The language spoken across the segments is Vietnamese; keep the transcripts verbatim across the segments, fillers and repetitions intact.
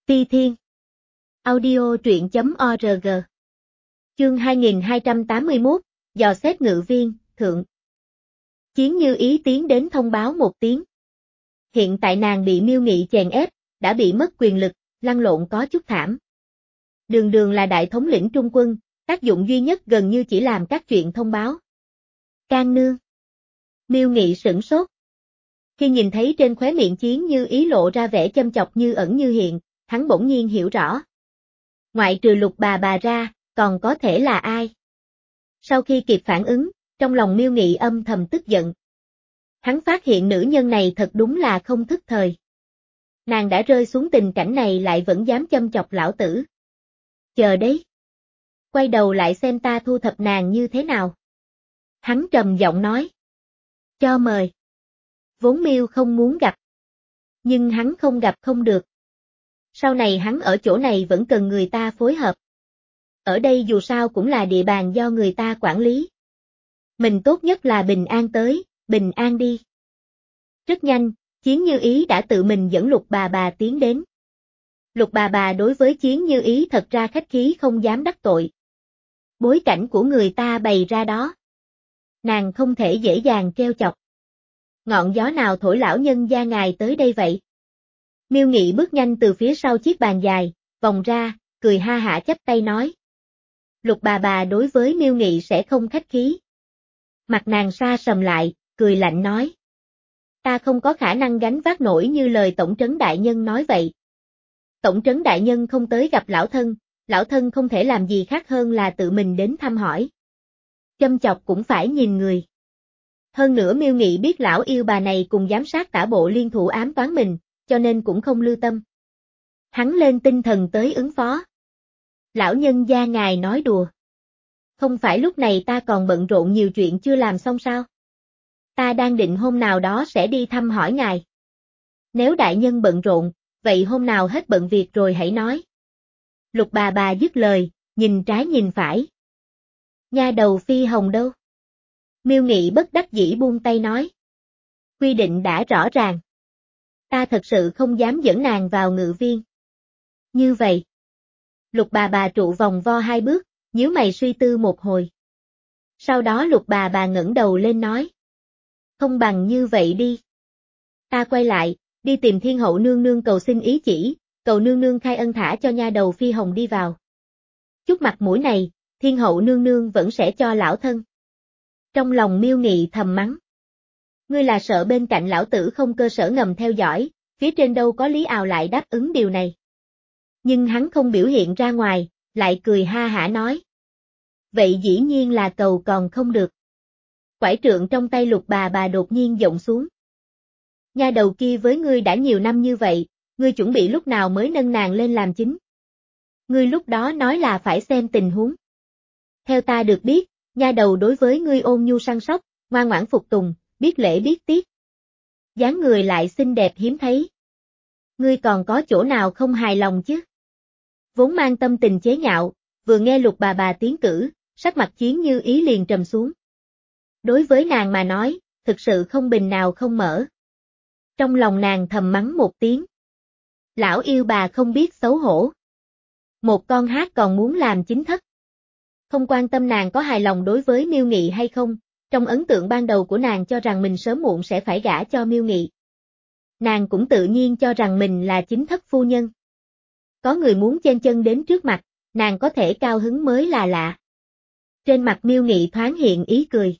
Ti Thiên. Audio truyện chấm org. Chương hai nghìn hai trăm tám mươi mốt, dò xét ngự viên, thượng. Chiến Như Ý tiến đến thông báo một tiếng. Hiện tại nàng bị Miêu Nghị chèn ép, đã bị mất quyền lực, lăn lộn có chút thảm. Đường Đường là đại thống lĩnh trung quân, tác dụng duy nhất gần như chỉ làm các chuyện thông báo. Can nương. Miêu Nghị sửng sốt. Khi nhìn thấy trên khóe miệng Chiến Như Ý lộ ra vẻ châm chọc như ẩn như hiện, hắn bỗng nhiên hiểu rõ. Ngoại trừ Lục bà bà ra, còn có thể là ai? Sau khi kịp phản ứng, trong lòng Miêu Nghị âm thầm tức giận. Hắn phát hiện nữ nhân này thật đúng là không thức thời. Nàng đã rơi xuống tình cảnh này lại vẫn dám châm chọc lão tử. Chờ đấy. Quay đầu lại xem ta thu thập nàng như thế nào. Hắn trầm giọng nói. Cho mời. Vốn Miêu không muốn gặp. Nhưng hắn không gặp không được. Sau này hắn ở chỗ này vẫn cần người ta phối hợp. Ở đây dù sao cũng là địa bàn do người ta quản lý. Mình tốt nhất là bình an tới, bình an đi. Rất nhanh, Chiến Như Ý đã tự mình dẫn Lục bà bà tiến đến. Lục bà bà đối với Chiến Như Ý thật ra khách khí không dám đắc tội. Bối cảnh của người ta bày ra đó. Nàng không thể dễ dàng treo chọc. Ngọn gió nào thổi lão nhân gia ngài tới đây vậy? Miêu Nghị bước nhanh từ phía sau chiếc bàn dài, vòng ra, cười ha hả chắp tay nói. Lục bà bà đối với Miêu Nghị sẽ không khách khí. Mặt nàng sa sầm lại, cười lạnh nói. Ta không có khả năng gánh vác nổi như lời Tổng trấn đại nhân nói vậy. Tổng trấn đại nhân không tới gặp lão thân, lão thân không thể làm gì khác hơn là tự mình đến thăm hỏi. Châm chọc cũng phải nhìn người. Hơn nữa Miêu Nghị biết lão yêu bà này cùng giám sát tả bộ liên thủ ám toán mình, cho nên cũng không lưu tâm. Hắn lên tinh thần tới ứng phó. Lão nhân gia ngài nói đùa. Không phải lúc này ta còn bận rộn nhiều chuyện chưa làm xong sao? Ta đang định hôm nào đó sẽ đi thăm hỏi ngài. Nếu đại nhân bận rộn, vậy hôm nào hết bận việc rồi hãy nói. Lục bà bà dứt lời, nhìn trái nhìn phải. Nha đầu Phi Hồng đâu? Miêu Nghị bất đắc dĩ buông tay nói. Quy định đã rõ ràng. Ta thật sự không dám dẫn nàng vào ngự viên. Như vậy. Lục bà bà trụ vòng vo hai bước, nhíu mày suy tư một hồi. Sau đó Lục bà bà ngẩng đầu lên nói. Không bằng như vậy đi. Ta quay lại, đi tìm Thiên hậu nương nương cầu xin ý chỉ, cầu nương nương khai ân thả cho nha đầu Phi Hồng đi vào. Chút mặt mũi này, Thiên hậu nương nương vẫn sẽ cho lão thân. Trong lòng Miêu Nghị thầm mắng. Ngươi là sợ bên cạnh lão tử không cơ sở ngầm theo dõi, phía trên đâu có lý ào lại đáp ứng điều này. Nhưng hắn không biểu hiện ra ngoài, lại cười ha hả nói. Vậy dĩ nhiên là cầu còn không được. Quải trượng trong tay Lục bà bà đột nhiên giọng xuống. Nha đầu kia với ngươi đã nhiều năm như vậy, ngươi chuẩn bị lúc nào mới nâng nàng lên làm chính. Ngươi lúc đó nói là phải xem tình huống. Theo ta được biết, nha đầu đối với ngươi ôn nhu săn sóc, ngoan ngoãn phục tùng, biết lễ biết tiết. Dáng người lại xinh đẹp hiếm thấy. Ngươi còn có chỗ nào không hài lòng chứ? Vốn mang tâm tình chế nhạo, vừa nghe Lục bà bà tiến cử, sắc mặt Chiến Như Ý liền trầm xuống. Đối với nàng mà nói, thực sự không bình nào không mở. Trong lòng nàng thầm mắng một tiếng. Lão yêu bà không biết xấu hổ. Một con hát còn muốn làm chính thất. Không quan tâm nàng có hài lòng đối với Miêu Nghị hay không, trong ấn tượng ban đầu của nàng cho rằng mình sớm muộn sẽ phải gả cho Miêu Nghị. Nàng cũng tự nhiên cho rằng mình là chính thất phu nhân. Có người muốn chen chân đến trước mặt, nàng có thể cao hứng mới là lạ. Trên mặt Miêu Nghị thoáng hiện ý cười.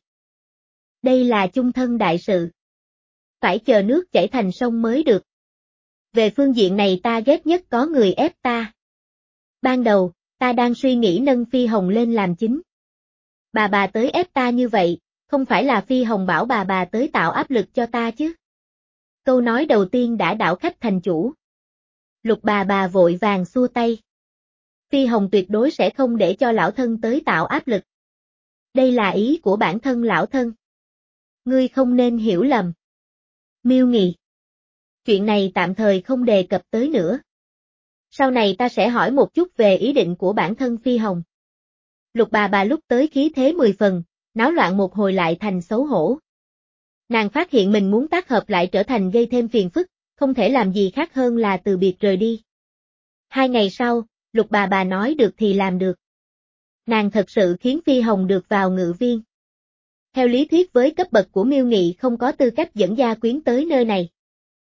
Đây là chung thân đại sự. Phải chờ nước chảy thành sông mới được. Về phương diện này ta ghét nhất có người ép ta. Ban đầu, ta đang suy nghĩ nâng Phi Hồng lên làm chính. Bà bà tới ép ta như vậy, không phải là Phi Hồng bảo bà bà tới tạo áp lực cho ta chứ. Câu nói đầu tiên đã đảo khách thành chủ. Lục bà bà vội vàng xua tay. Phi Hồng tuyệt đối sẽ không để cho lão thân tới tạo áp lực. Đây là ý của bản thân lão thân. Ngươi không nên hiểu lầm. Miêu Nghị. Chuyện này tạm thời không đề cập tới nữa. Sau này ta sẽ hỏi một chút về ý định của bản thân Phi Hồng. Lục bà bà lúc tới khí thế mười phần, náo loạn một hồi lại thành xấu hổ. Nàng phát hiện mình muốn tác hợp lại trở thành gây thêm phiền phức, không thể làm gì khác hơn là từ biệt rời đi. Hai ngày sau, Lục bà bà nói được thì làm được. Nàng thật sự khiến Phi Hồng được vào ngự viên. Theo lý thuyết với cấp bậc của Miêu Nghị không có tư cách dẫn gia quyến tới nơi này.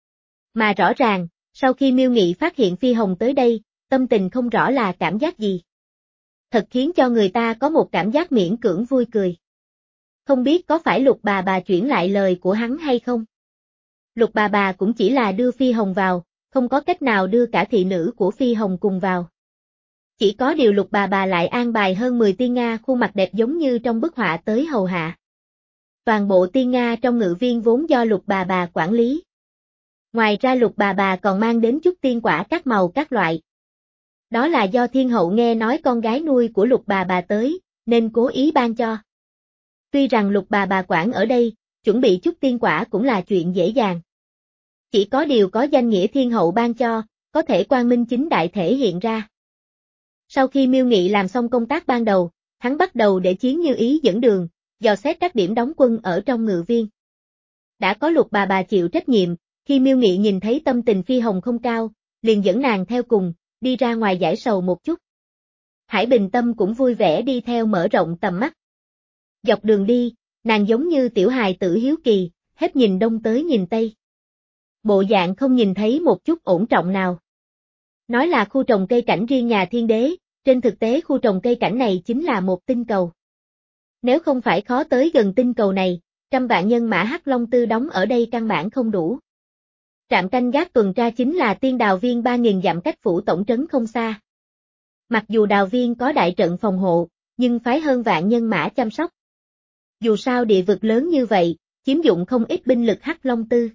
Mà rõ ràng, sau khi Miêu Nghị phát hiện Phi Hồng tới đây, tâm tình không rõ là cảm giác gì. Thật khiến cho người ta có một cảm giác miễn cưỡng vui cười. Không biết có phải Lục bà bà chuyển lại lời của hắn hay không? Lục bà bà cũng chỉ là đưa Phi Hồng vào, không có cách nào đưa cả thị nữ của Phi Hồng cùng vào. Chỉ có điều Lục bà bà lại an bài hơn mười tiên Nga khuôn mặt đẹp giống như trong bức họa tới hầu hạ. Toàn bộ tiên Nga trong ngự viên vốn do Lục bà bà quản lý. Ngoài ra Lục bà bà còn mang đến chút tiên quả các màu các loại. Đó là do thiên hậu nghe nói con gái nuôi của Lục bà bà tới, nên cố ý ban cho. Tuy rằng Lục bà bà quản ở đây, chuẩn bị chút tiên quả cũng là chuyện dễ dàng. Chỉ có điều có danh nghĩa thiên hậu ban cho, có thể quang minh chính đại thể hiện ra. Sau khi Miêu Nghị làm xong công tác ban đầu, hắn bắt đầu để Chiến Như Ý dẫn đường, dò xét các điểm đóng quân ở trong ngự viên. Đã có Lục bà bà chịu trách nhiệm, khi Miêu Nghị nhìn thấy tâm tình Phi Hồng không cao, liền dẫn nàng theo cùng, đi ra ngoài giải sầu một chút. Hải Bình Tâm cũng vui vẻ đi theo mở rộng tầm mắt. Dọc đường đi, nàng giống như tiểu hài tử hiếu kỳ, hết nhìn đông tới nhìn tây. Bộ dạng không nhìn thấy một chút ổn trọng nào. Nói là khu trồng cây cảnh riêng nhà thiên đế, trên thực tế khu trồng cây cảnh này chính là một tinh cầu. Nếu không phải khó tới gần tinh cầu này, trăm vạn nhân mã Hắc Long Tư đóng ở đây căn bản không đủ. Trạm canh gác tuần tra chính là tiên đào viên ba nghìn dặm cách phủ tổng trấn không xa. Mặc dù đào viên có đại trận phòng hộ, nhưng phái hơn vạn nhân mã chăm sóc. Dù sao địa vực lớn như vậy, chiếm dụng không ít binh lực Hắc Long Tư.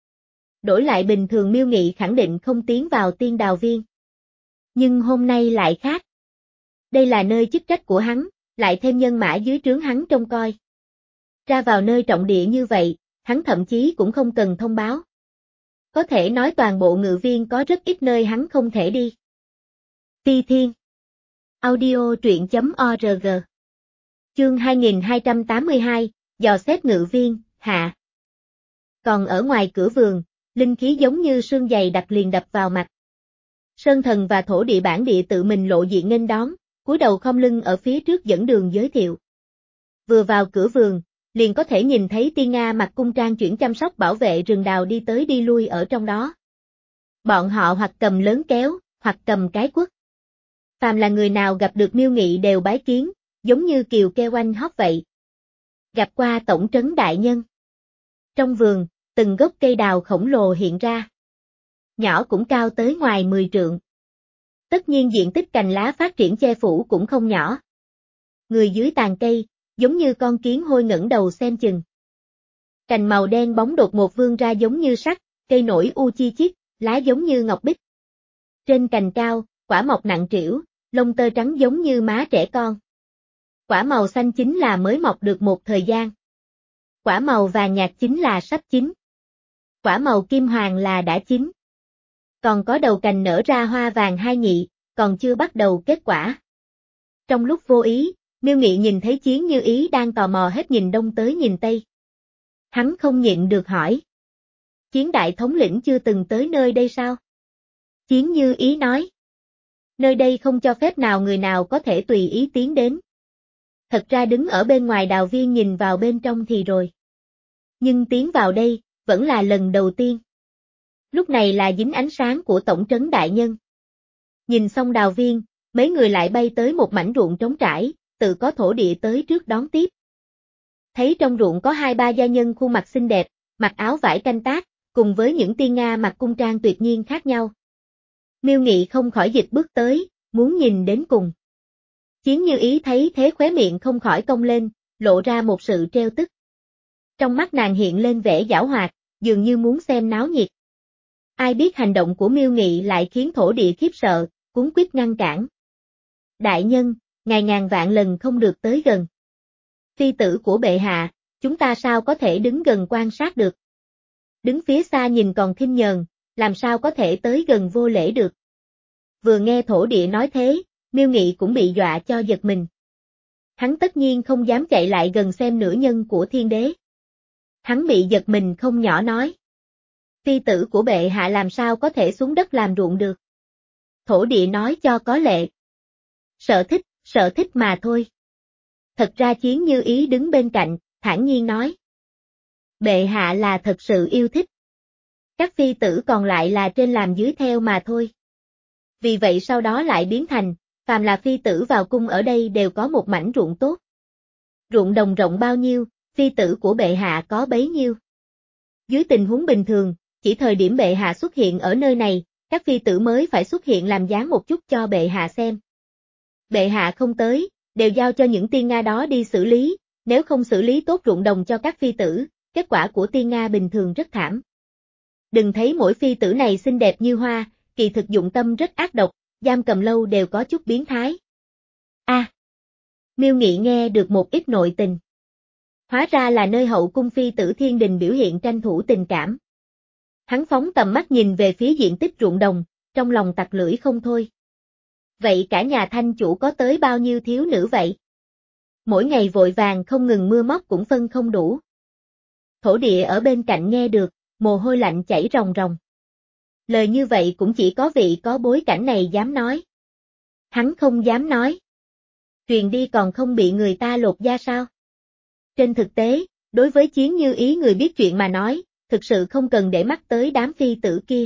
Đổi lại bình thường Miêu Nghị khẳng định không tiến vào tiên đào viên. Nhưng hôm nay lại khác. Đây là nơi chức trách của hắn, lại thêm nhân mã dưới trướng hắn trông coi. Ra vào nơi trọng địa như vậy, hắn thậm chí cũng không cần thông báo. Có thể nói toàn bộ ngự viên có rất ít nơi hắn không thể đi. Ti Thiên Audio truyện chấm org Chương hai nghìn hai trăm tám mươi hai, dò xét ngự viên, hạ. Còn ở ngoài cửa vườn, linh khí giống như sương dày đặc liền đập vào mặt. Sơn Thần và thổ địa bản địa tự mình lộ diện nghênh đón, cúi đầu khom lưng ở phía trước dẫn đường giới thiệu. Vừa vào cửa vườn, liền có thể nhìn thấy tiên Nga mặc cung trang chuyển chăm sóc bảo vệ rừng đào đi tới đi lui ở trong đó. Bọn họ hoặc cầm lớn kéo, hoặc cầm cái quất. Phàm là người nào gặp được Miêu Nghị đều bái kiến, giống như kiều kêu oanh hót vậy. Gặp qua tổng trấn đại nhân. Trong vườn, từng gốc cây đào khổng lồ hiện ra. Nhỏ cũng cao tới ngoài mười trượng. Tất nhiên diện tích cành lá phát triển che phủ cũng không nhỏ. Người dưới tàn cây, giống như con kiến hôi ngẩng đầu xem chừng. Cành màu đen bóng đột ngột vươn ra giống như sắt, cây nổi u chi chít, lá giống như ngọc bích. Trên cành cao, quả mọc nặng trĩu, lông tơ trắng giống như má trẻ con. Quả màu xanh chính là mới mọc được một thời gian. Quả màu vàng nhạt chính là sắp chín. Quả màu kim hoàng là đã chín. Còn có đầu cành nở ra hoa vàng hai nhị, còn chưa bắt đầu kết quả. Trong lúc vô ý, Miêu Nghị nhìn thấy Chiến Như Ý đang tò mò hết nhìn đông tới nhìn tây. Hắn không nhịn được hỏi. Chiến đại thống lĩnh chưa từng tới nơi đây sao? Chiến Như Ý nói. Nơi đây không cho phép nào người nào có thể tùy ý tiến đến. Thật ra đứng ở bên ngoài đào viên nhìn vào bên trong thì rồi. Nhưng tiến vào đây, vẫn là lần đầu tiên. Lúc này là dính ánh sáng của tổng trấn đại nhân. Nhìn xong đào viên, mấy người lại bay tới một mảnh ruộng trống trải, tự có thổ địa tới trước đón tiếp. Thấy trong ruộng có hai ba gia nhân khuôn mặt xinh đẹp, mặc áo vải canh tác, cùng với những tiên Nga mặc cung trang tuyệt nhiên khác nhau. Miêu Nghị không khỏi dịch bước tới, muốn nhìn đến cùng. Chiến Như Ý thấy thế khóe miệng không khỏi cong lên, lộ ra một sự trêu tức. Trong mắt nàng hiện lên vẻ giảo hoạt, dường như muốn xem náo nhiệt. Ai biết hành động của Miêu Nghị lại khiến thổ địa khiếp sợ, cuống quýt ngăn cản. Đại nhân, ngài ngàn vạn lần không được tới gần. Phi tử của bệ hạ, chúng ta sao có thể đứng gần quan sát được. Đứng phía xa nhìn còn khinh nhờn, làm sao có thể tới gần vô lễ được. Vừa nghe thổ địa nói thế, Miêu Nghị cũng bị dọa cho giật mình. Hắn tất nhiên không dám chạy lại gần xem nữ nhân của thiên đế. Hắn bị giật mình không nhỏ nói. Phi tử của bệ hạ làm sao có thể xuống đất làm ruộng được. Thổ địa nói cho có lệ. Sợ thích, sợ thích mà thôi. Thật ra Chiến Như Ý đứng bên cạnh, thản nhiên nói. Bệ hạ là thật sự yêu thích. Các phi tử còn lại là trên làm dưới theo mà thôi. Vì vậy sau đó lại biến thành, phàm là phi tử vào cung ở đây đều có một mảnh ruộng tốt. Ruộng đồng rộng bao nhiêu, phi tử của bệ hạ có bấy nhiêu. Dưới tình huống bình thường, chỉ thời điểm bệ hạ xuất hiện ở nơi này, các phi tử mới phải xuất hiện làm dáng một chút cho bệ hạ xem. Bệ hạ không tới, đều giao cho những tiên Nga đó đi xử lý, nếu không xử lý tốt ruộng đồng cho các phi tử, kết quả của tiên Nga bình thường rất thảm. Đừng thấy mỗi phi tử này xinh đẹp như hoa, kỳ thực dụng tâm rất ác độc, giam cầm lâu đều có chút biến thái. A. À, Miêu Nghị nghe được một ít nội tình. Hóa ra là nơi hậu cung phi tử thiên đình biểu hiện tranh thủ tình cảm. Hắn phóng tầm mắt nhìn về phía diện tích ruộng đồng, trong lòng tặc lưỡi không thôi. Vậy cả nhà Thanh chủ có tới bao nhiêu thiếu nữ vậy? Mỗi ngày vội vàng không ngừng mưa móc cũng phân không đủ. Thổ địa ở bên cạnh nghe được, mồ hôi lạnh chảy ròng ròng. Lời như vậy cũng chỉ có vị có bối cảnh này dám nói. Hắn không dám nói. Truyền đi còn không bị người ta lột da sao? Trên thực tế, đối với Chiến Như Ý người biết chuyện mà nói, thực sự không cần để mắt tới đám phi tử kia.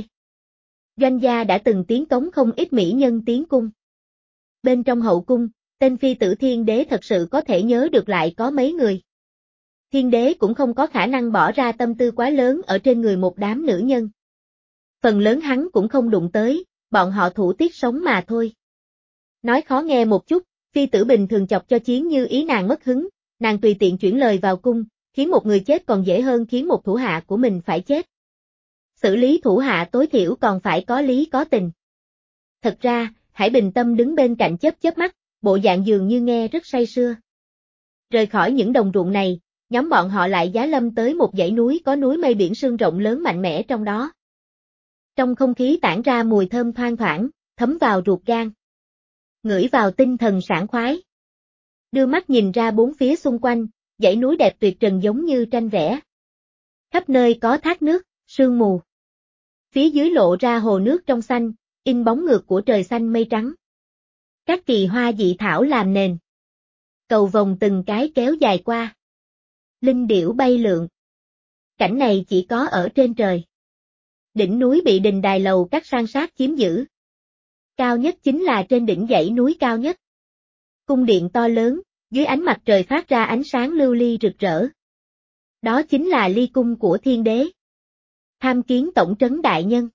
Doanh gia đã từng tiến cống không ít mỹ nhân tiến cung. Bên trong hậu cung, tên phi tử thiên đế thật sự có thể nhớ được lại có mấy người. Thiên đế cũng không có khả năng bỏ ra tâm tư quá lớn ở trên người một đám nữ nhân. Phần lớn hắn cũng không đụng tới, bọn họ thủ tiết sống mà thôi. Nói khó nghe một chút, phi tử bình thường chọc cho Chiến Như Ý nàng mất hứng, nàng tùy tiện chuyển lời vào cung, khiến một người chết còn dễ hơn khiến một thủ hạ của mình phải chết. Xử lý thủ hạ tối thiểu còn phải có lý có tình. Thật ra, Hải Bình Tâm đứng bên cạnh chớp chớp mắt, bộ dạng dường như nghe rất say sưa. Rời khỏi những đồng ruộng này, nhóm bọn họ lại giá lâm tới một dãy núi có núi mây biển sương rộng lớn mạnh mẽ trong đó. Trong không khí tản ra mùi thơm thoang thoảng, thấm vào ruột gan. Ngửi vào tinh thần sảng khoái. Đưa mắt nhìn ra bốn phía xung quanh, dãy núi đẹp tuyệt trần giống như tranh vẽ. Khắp nơi có thác nước, sương mù. Phía dưới lộ ra hồ nước trong xanh, in bóng ngược của trời xanh mây trắng. Các kỳ hoa dị thảo làm nền. Cầu vồng từng cái kéo dài qua. Linh điểu bay lượn. Cảnh này chỉ có ở trên trời. Đỉnh núi bị đình đài lầu các san sát chiếm giữ. Cao nhất chính là trên đỉnh dãy núi cao nhất. Cung điện to lớn, dưới ánh mặt trời phát ra ánh sáng lưu ly rực rỡ. Đó chính là ly cung của thiên đế. Tham kiến tổng trấn đại nhân.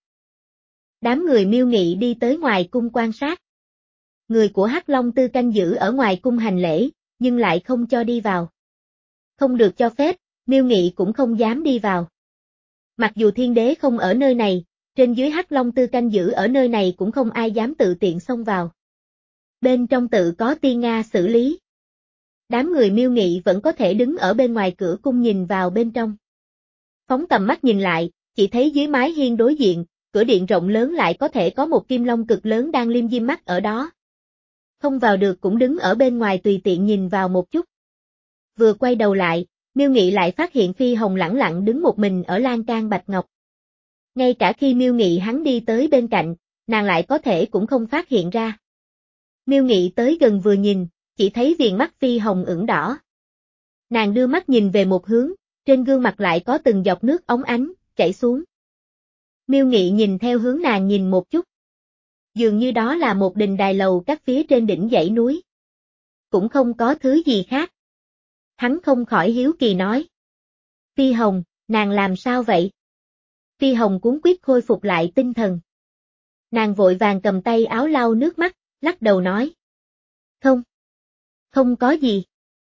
Đám người Miêu Nghị đi tới ngoài cung quan sát. Người của Hắc Long Tư canh giữ ở ngoài cung hành lễ, nhưng lại không cho đi vào. Không được cho phép, Miêu Nghị cũng không dám đi vào. Mặc dù thiên đế không ở nơi này, trên dưới Hắc Long Tư canh giữ ở nơi này cũng không ai dám tự tiện xông vào. Bên trong tự có tiên Nga xử lý. Đám người Miêu Nghị vẫn có thể đứng ở bên ngoài cửa cung nhìn vào bên trong. Phóng tầm mắt nhìn lại, chỉ thấy dưới mái hiên đối diện, cửa điện rộng lớn lại có thể có một kim long cực lớn đang liêm diêm mắt ở đó. Không vào được cũng đứng ở bên ngoài tùy tiện nhìn vào một chút. Vừa quay đầu lại, Miêu Nghị lại phát hiện Phi Hồng lẳng lặng đứng một mình ở lan can bạch ngọc. Ngay cả khi Miêu Nghị hắn đi tới bên cạnh, nàng lại có thể cũng không phát hiện ra. Miêu Nghị tới gần vừa nhìn, chỉ thấy viền mắt Phi Hồng ửng đỏ. Nàng đưa mắt nhìn về một hướng, trên gương mặt lại có từng giọt nước óng ánh, chảy xuống. Miêu Nghị nhìn theo hướng nàng nhìn một chút. Dường như đó là một đình đài lầu các phía trên đỉnh dãy núi. Cũng không có thứ gì khác. Hắn không khỏi hiếu kỳ nói. Phi Hồng, nàng làm sao vậy? Phi Hồng cuống quýt khôi phục lại tinh thần. Nàng vội vàng cầm tay áo lau nước mắt, lắc đầu nói. Không. Không có gì.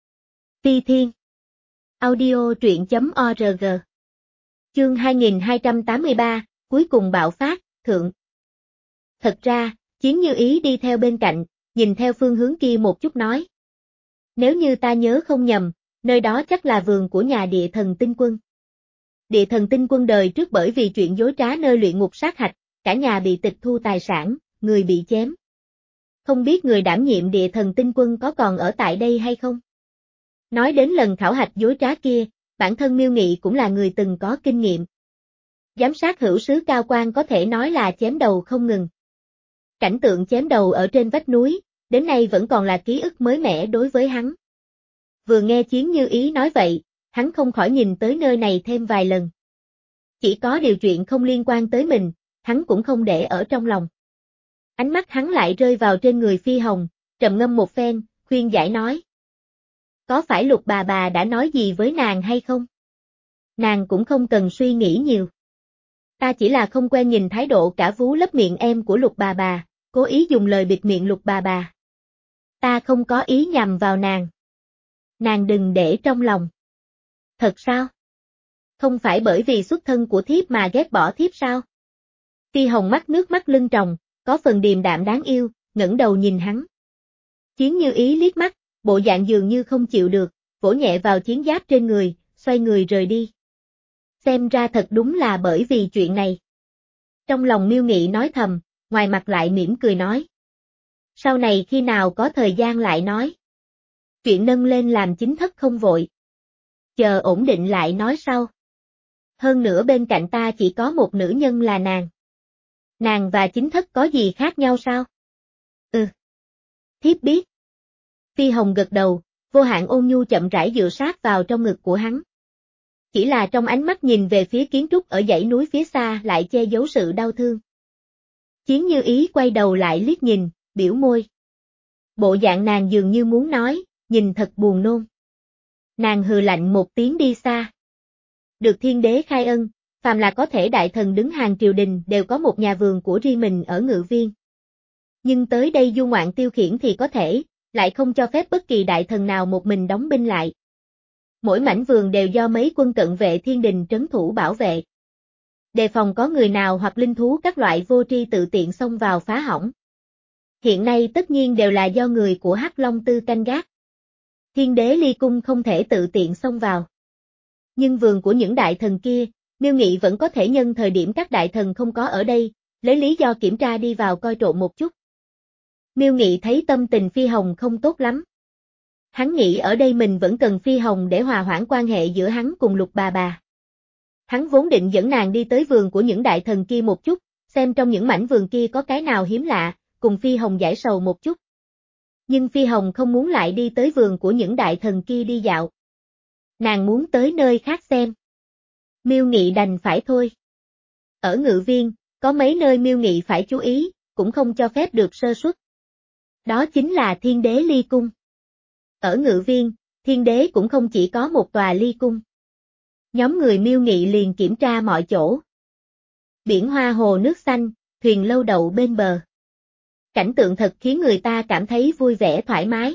Phi Thiên. Audio truyện chấm org. Chương hai nghìn hai trăm tám mươi ba, cuối cùng bạo phát, thượng. Thật ra, Chiến Như Ý đi theo bên cạnh, nhìn theo phương hướng kia một chút nói. Nếu như ta nhớ không nhầm, nơi đó chắc là vườn của nhà địa thần tinh quân. Địa thần tinh quân đời trước bởi vì chuyện dối trá nơi luyện ngục sát hạch, cả nhà bị tịch thu tài sản, người bị chém. Không biết người đảm nhiệm địa thần tinh quân có còn ở tại đây hay không? Nói đến lần khảo hạch dối trá kia, bản thân Miêu Nghị cũng là người từng có kinh nghiệm. Giám sát hữu sứ cao quan có thể nói là chém đầu không ngừng. Cảnh tượng chém đầu ở trên vách núi, đến nay vẫn còn là ký ức mới mẻ đối với hắn. Vừa nghe Chiến Như Ý nói vậy, hắn không khỏi nhìn tới nơi này thêm vài lần. Chỉ có điều chuyện không liên quan tới mình, hắn cũng không để ở trong lòng. Ánh mắt hắn lại rơi vào trên người Phi Hồng, trầm ngâm một phen, khuyên giải nói. Có phải Lục bà bà đã nói gì với nàng hay không? Nàng cũng không cần suy nghĩ nhiều. Ta chỉ là không quen nhìn thái độ cả vú lấp miệng em của Lục bà bà, cố ý dùng lời bịt miệng Lục bà bà. Ta không có ý nhằm vào nàng. Nàng đừng để trong lòng. Thật sao? Không phải bởi vì xuất thân của thiếp mà ghét bỏ thiếp sao? Phi Hồng mắt nước mắt lưng tròng, có phần điềm đạm đáng yêu, ngẩng đầu nhìn hắn. Chiến Như Ý liếc mắt, bộ dạng dường như không chịu được, vỗ nhẹ vào chiến giáp trên người, xoay người rời đi. Xem ra thật đúng là bởi vì chuyện này. Trong lòng Miêu Nghị nói thầm, ngoài mặt lại mỉm cười nói. Sau này khi nào có thời gian lại nói. Chuyện nâng lên làm chính thất không vội. Chờ ổn định lại nói sau. Hơn nữa bên cạnh ta chỉ có một nữ nhân là nàng. Nàng và chính thất có gì khác nhau sao? Ừ. Thiếp biết. Phi Hồng gật đầu, vô hạn ôn nhu chậm rãi dựa sát vào trong ngực của hắn. Chỉ là trong ánh mắt nhìn về phía kiến trúc ở dãy núi phía xa lại che giấu sự đau thương. Chiến Như Ý quay đầu lại liếc nhìn, biểu môi. Bộ dạng nàng dường như muốn nói, nhìn thật buồn nôn. Nàng hừ lạnh một tiếng đi xa. Được thiên đế khai ân, phàm là có thể đại thần đứng hàng triều đình đều có một nhà vườn của riêng mình ở Ngự Viên. Nhưng tới đây du ngoạn tiêu khiển thì có thể, lại không cho phép bất kỳ đại thần nào một mình đóng binh lại. Mỗi mảnh vườn đều do mấy quân cận vệ thiên đình trấn thủ bảo vệ. Đề phòng có người nào hoặc linh thú các loại vô tri tự tiện xông vào phá hỏng. Hiện nay tất nhiên đều là do người của Hắc Long Tư canh gác. Thiên đế ly cung không thể tự tiện xông vào. Nhưng vườn của những đại thần kia, Miêu Nghị vẫn có thể nhân thời điểm các đại thần không có ở đây, lấy lý do kiểm tra đi vào coi trộm một chút. Miêu Nghị thấy tâm tình Phi Hồng không tốt lắm. Hắn nghĩ ở đây mình vẫn cần Phi Hồng để hòa hoãn quan hệ giữa hắn cùng Lục bà bà. Hắn vốn định dẫn nàng đi tới vườn của những đại thần kia một chút, xem trong những mảnh vườn kia có cái nào hiếm lạ, cùng Phi Hồng giải sầu một chút. Nhưng Phi Hồng không muốn lại đi tới vườn của những đại thần kia đi dạo. Nàng muốn tới nơi khác xem. Miêu Nghị đành phải thôi. Ở Ngự Viên, có mấy nơi Miêu Nghị phải chú ý, cũng không cho phép được sơ suất. Đó chính là Thiên Đế Ly Cung. Ở Ngự Viên, Thiên Đế cũng không chỉ có một tòa ly cung. Nhóm người Miêu Nghị liền kiểm tra mọi chỗ. Biển hoa hồ nước xanh, thuyền lâu đậu bên bờ. Cảnh tượng thật khiến người ta cảm thấy vui vẻ thoải mái.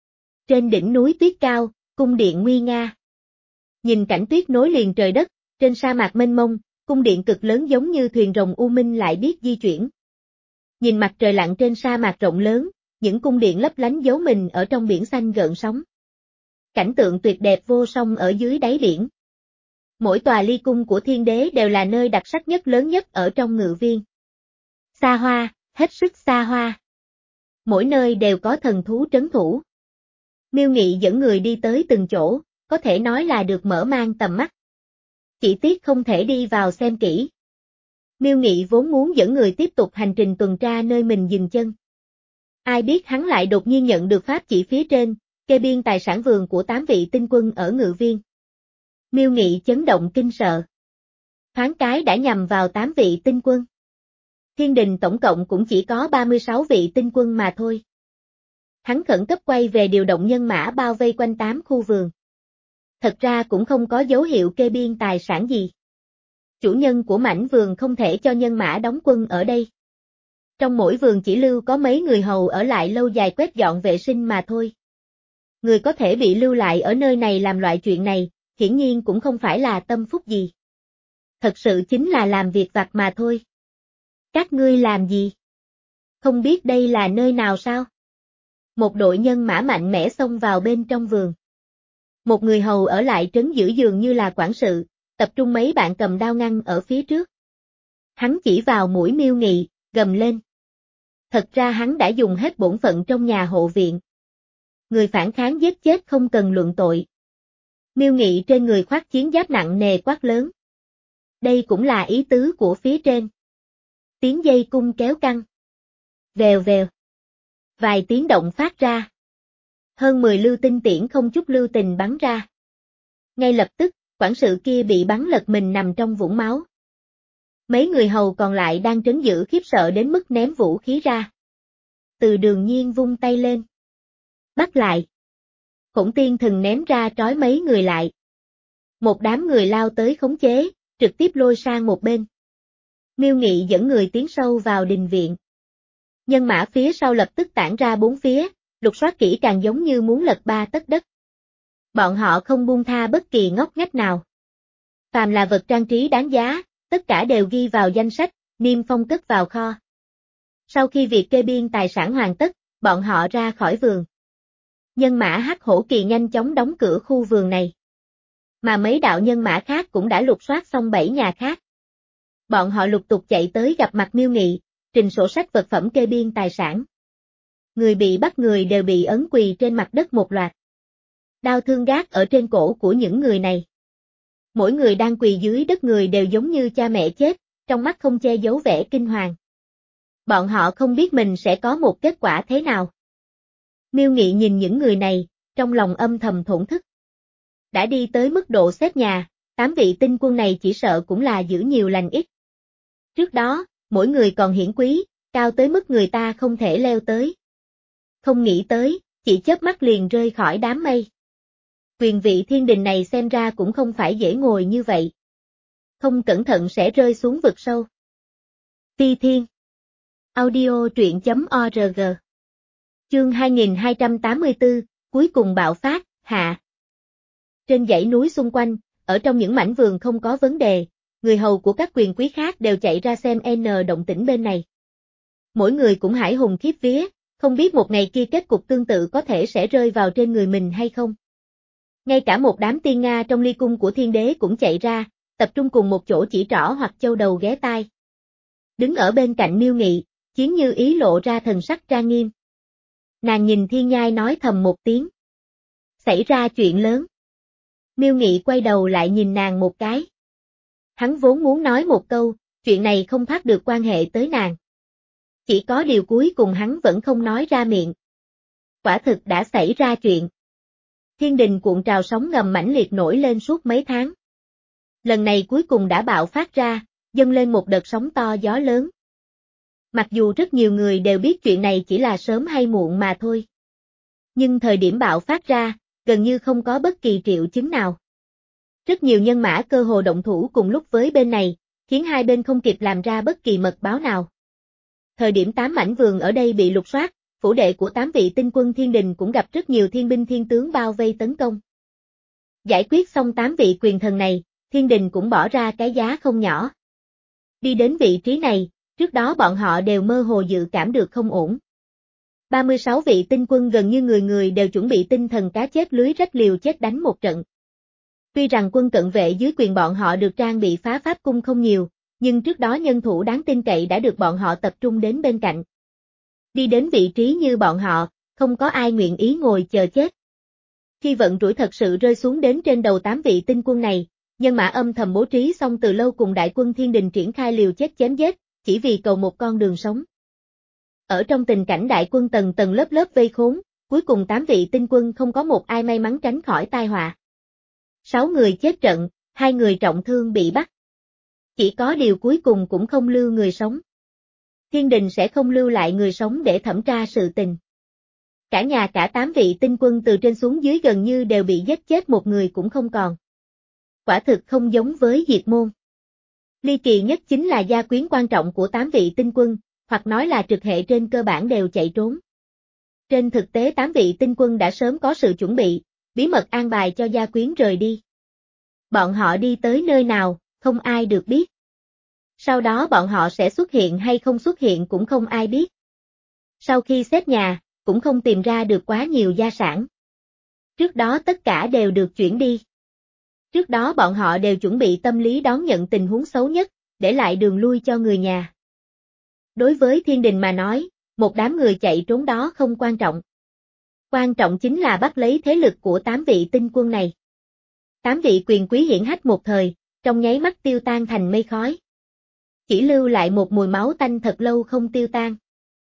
Trên đỉnh núi tuyết cao, cung điện nguy nga. Nhìn cảnh tuyết nối liền trời đất, trên sa mạc mênh mông, cung điện cực lớn giống như thuyền rồng u minh lại biết di chuyển. Nhìn mặt trời lặn trên sa mạc rộng lớn, những cung điện lấp lánh giấu mình ở trong biển xanh gợn sóng. Cảnh tượng tuyệt đẹp vô song ở dưới đáy biển. Mỗi tòa ly cung của Thiên Đế đều là nơi đặc sắc nhất lớn nhất ở trong Ngự Viên. Xa hoa, hết sức xa hoa. Mỗi nơi đều có thần thú trấn thủ. Miêu Nghị dẫn người đi tới từng chỗ, có thể nói là được mở mang tầm mắt. Chỉ tiếc không thể đi vào xem kỹ. Miêu Nghị vốn muốn dẫn người tiếp tục hành trình tuần tra nơi mình dừng chân. Ai biết hắn lại đột nhiên nhận được pháp chỉ phía trên, kê biên tài sản vườn của tám vị tinh quân ở Ngự Viên. Miêu Nghị chấn động kinh sợ. Thoáng cái đã nhằm vào tám vị tinh quân. Thiên đình tổng cộng cũng chỉ có ba mươi sáu vị tinh quân mà thôi. Hắn khẩn cấp quay về điều động nhân mã bao vây quanh tám khu vườn. Thật ra cũng không có dấu hiệu kê biên tài sản gì. Chủ nhân của mảnh vườn không thể cho nhân mã đóng quân ở đây. Trong mỗi vườn chỉ lưu có mấy người hầu ở lại lâu dài quét dọn vệ sinh mà thôi. Người có thể bị lưu lại ở nơi này làm loại chuyện này, hiển nhiên cũng không phải là tâm phúc gì. Thật sự chính là làm việc vặt mà thôi. Các ngươi làm gì? Không biết đây là nơi nào sao? Một đội nhân mã mạnh mẽ xông vào bên trong vườn. Một người hầu ở lại trấn giữ dường như là quản sự, tập trung mấy bạn cầm đao ngăn ở phía trước. Hắn chỉ vào mũi Miêu Nghị, gầm lên. Thật ra hắn đã dùng hết bổn phận trong nhà hộ viện. Người phản kháng giết chết không cần luận tội. Miêu Nghị trên người khoác chiến giáp nặng nề quát lớn. Đây cũng là ý tứ của phía trên. Tiếng dây cung kéo căng. Vèo vèo. Vài tiếng động phát ra. Hơn mười lưu tinh tiễn không chút lưu tình bắn ra. Ngay lập tức, quản sự kia bị bắn lật mình nằm trong vũng máu. Mấy người hầu còn lại đang trấn giữ khiếp sợ đến mức ném vũ khí ra. Từ Đường Nhiên vung tay lên. Bắt lại. Khổng Tiên Thần ném ra trói mấy người lại. Một đám người lao tới khống chế, trực tiếp lôi sang một bên. Miêu Nghị dẫn người tiến sâu vào đình viện. Nhân mã phía sau lập tức tản ra bốn phía, lục soát kỹ càng giống như muốn lật ba tấc đất. Bọn họ không buông tha bất kỳ ngóc ngách nào. Phàm là vật trang trí đáng giá, tất cả đều ghi vào danh sách, niêm phong cất vào kho. Sau khi việc kê biên tài sản hoàn tất, bọn họ ra khỏi vườn. Nhân mã Hắc Hổ Kỳ nhanh chóng đóng cửa khu vườn này. Mà mấy đạo nhân mã khác cũng đã lục soát xong bảy nhà khác. Bọn họ lục tục chạy tới gặp mặt Miêu Nghị, trình sổ sách vật phẩm kê biên tài sản. Người bị bắt người đều bị ấn quỳ trên mặt đất một loạt. Đao thương gác ở trên cổ của những người này. Mỗi người đang quỳ dưới đất người đều giống như cha mẹ chết, trong mắt không che giấu vẻ kinh hoàng. Bọn họ không biết mình sẽ có một kết quả thế nào. Miêu Nghị nhìn những người này, trong lòng âm thầm thổn thức. Đã đi tới mức độ xếp nhà, tám vị tinh quân này chỉ sợ cũng là giữ nhiều lành ít. Trước đó, mỗi người còn hiển quý, cao tới mức người ta không thể leo tới. Không nghĩ tới, chỉ chớp mắt liền rơi khỏi đám mây. Quyền vị thiên đình này xem ra cũng không phải dễ ngồi như vậy. Không cẩn thận sẽ rơi xuống vực sâu. Ti Thiên. Audio truyện chấm org. Chương hai nghìn hai trăm tám mươi tư, cuối cùng bạo phát, hạ. Trên dãy núi xung quanh, ở trong những mảnh vườn không có vấn đề, người hầu của các quyền quý khác đều chạy ra xem N động tĩnh bên này. Mỗi người cũng hãi hùng khiếp vía, không biết một ngày kia kết cục tương tự có thể sẽ rơi vào trên người mình hay không. Ngay cả một đám tiên Nga trong ly cung của thiên đế cũng chạy ra, tập trung cùng một chỗ chỉ trỏ hoặc châu đầu ghé tai. Đứng ở bên cạnh Miêu Nghị, Chiến Như Ý lộ ra thần sắc trang nghiêm. Nàng nhìn Thiên Nhai nói thầm một tiếng. Xảy ra chuyện lớn. Miêu Nghị quay đầu lại nhìn nàng một cái. Hắn vốn muốn nói một câu, chuyện này không thoát được quan hệ tới nàng. Chỉ có điều cuối cùng hắn vẫn không nói ra miệng. Quả thực đã xảy ra chuyện. Thiên đình cuộn trào sóng ngầm mãnh liệt nổi lên suốt mấy tháng. Lần này cuối cùng đã bạo phát ra, dâng lên một đợt sóng to gió lớn. Mặc dù rất nhiều người đều biết chuyện này chỉ là sớm hay muộn mà thôi. Nhưng thời điểm bạo phát ra, gần như không có bất kỳ triệu chứng nào. Rất nhiều nhân mã cơ hồ động thủ cùng lúc với bên này, khiến hai bên không kịp làm ra bất kỳ mật báo nào. Thời điểm tám mảnh vườn ở đây bị lục soát, phủ đệ của tám vị tinh quân thiên đình cũng gặp rất nhiều thiên binh thiên tướng bao vây tấn công. Giải quyết xong tám vị quyền thần này, thiên đình cũng bỏ ra cái giá không nhỏ. Đi đến vị trí này, trước đó bọn họ đều mơ hồ dự cảm được không ổn. ba mươi sáu vị tinh quân gần như người người đều chuẩn bị tinh thần cá chết lưới rách liều chết đánh một trận. Tuy rằng quân cận vệ dưới quyền bọn họ được trang bị phá pháp cung không nhiều, nhưng trước đó nhân thủ đáng tin cậy đã được bọn họ tập trung đến bên cạnh. Đi đến vị trí như bọn họ, không có ai nguyện ý ngồi chờ chết. Khi vận rủi thật sự rơi xuống đến trên đầu tám vị tinh quân này, nhân mã âm thầm bố trí xong từ lâu cùng đại quân thiên đình triển khai liều chết chém giết, chỉ vì cầu một con đường sống. Ở trong tình cảnh đại quân tầng tầng lớp lớp vây khốn, cuối cùng tám vị tinh quân không có một ai may mắn tránh khỏi tai họa. Sáu người chết trận, hai người trọng thương bị bắt. Chỉ có điều cuối cùng cũng không lưu người sống. Thiên đình sẽ không lưu lại người sống để thẩm tra sự tình. Cả nhà cả tám vị tinh quân từ trên xuống dưới gần như đều bị giết chết một người cũng không còn. Quả thực không giống với diệt môn. Ly kỳ nhất chính là gia quyến quan trọng của tám vị tinh quân, hoặc nói là trực hệ trên cơ bản đều chạy trốn. Trên thực tế tám vị tinh quân đã sớm có sự chuẩn bị, bí mật an bài cho gia quyến rời đi. Bọn họ đi tới nơi nào, không ai được biết. Sau đó bọn họ sẽ xuất hiện hay không xuất hiện cũng không ai biết. Sau khi xếp nhà, cũng không tìm ra được quá nhiều gia sản. Trước đó tất cả đều được chuyển đi. Trước đó bọn họ đều chuẩn bị tâm lý đón nhận tình huống xấu nhất, để lại đường lui cho người nhà. Đối với thiên đình mà nói, một đám người chạy trốn đó không quan trọng. Quan trọng chính là bắt lấy thế lực của tám vị tinh quân này. Tám vị quyền quý hiển hách một thời, trong nháy mắt tiêu tan thành mây khói. Chỉ lưu lại một mùi máu tanh thật lâu không tiêu tan.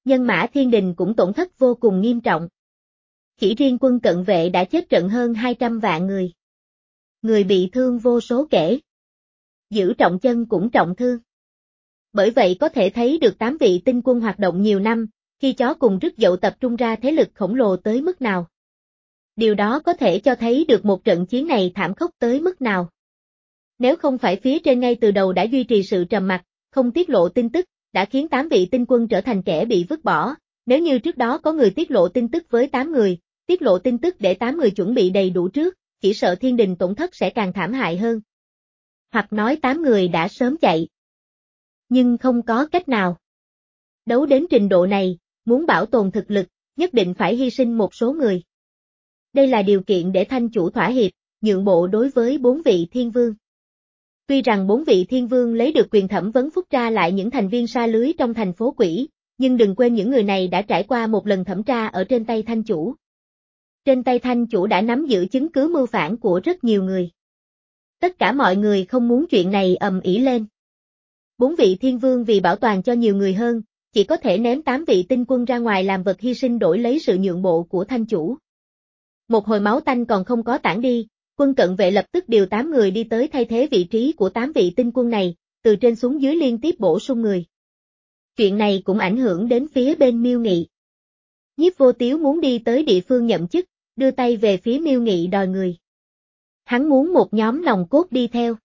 Nhân mã thiên đình cũng tổn thất vô cùng nghiêm trọng. Chỉ riêng quân cận vệ đã chết trận hơn hai trăm vạn người. Người bị thương vô số kể. Giữ Trọng Chân cũng trọng thương. Bởi vậy có thể thấy được tám vị tinh quân hoạt động nhiều năm, khi chó cùng rứt dậu tập trung ra thế lực khổng lồ tới mức nào. Điều đó có thể cho thấy được một trận chiến này thảm khốc tới mức nào. Nếu không phải phía trên ngay từ đầu đã duy trì sự trầm mặc, không tiết lộ tin tức, đã khiến tám vị tinh quân trở thành kẻ bị vứt bỏ. Nếu như trước đó có người tiết lộ tin tức với tám người, tiết lộ tin tức để tám người chuẩn bị đầy đủ trước, chỉ sợ thiên đình tổn thất sẽ càng thảm hại hơn. Hoặc nói tám người đã sớm chạy. Nhưng không có cách nào. Đấu đến trình độ này, muốn bảo tồn thực lực, nhất định phải hy sinh một số người. Đây là điều kiện để Thanh Chủ thỏa hiệp, nhượng bộ đối với bốn vị thiên vương. Tuy rằng bốn vị thiên vương lấy được quyền thẩm vấn phúc tra lại những thành viên sa lưới trong thành phố quỷ, nhưng đừng quên những người này đã trải qua một lần thẩm tra ở trên tay Thanh Chủ. Trên tay Thanh Chủ đã nắm giữ chứng cứ mưu phản của rất nhiều người. Tất cả mọi người không muốn chuyện này ầm ĩ lên. Bốn vị thiên vương vì bảo toàn cho nhiều người hơn, chỉ có thể ném tám vị tinh quân ra ngoài làm vật hy sinh đổi lấy sự nhượng bộ của Thanh Chủ. Một hồi máu tanh còn không có tản đi, quân cận vệ lập tức điều tám người đi tới thay thế vị trí của tám vị tinh quân này, từ trên xuống dưới liên tiếp bổ sung người. Chuyện này cũng ảnh hưởng đến phía bên Miêu Nghị. Nhiếp Vô Tiếu muốn đi tới địa phương nhậm chức, đưa tay về phía Miêu Nghị đòi người. Hắn muốn một nhóm nòng cốt đi theo.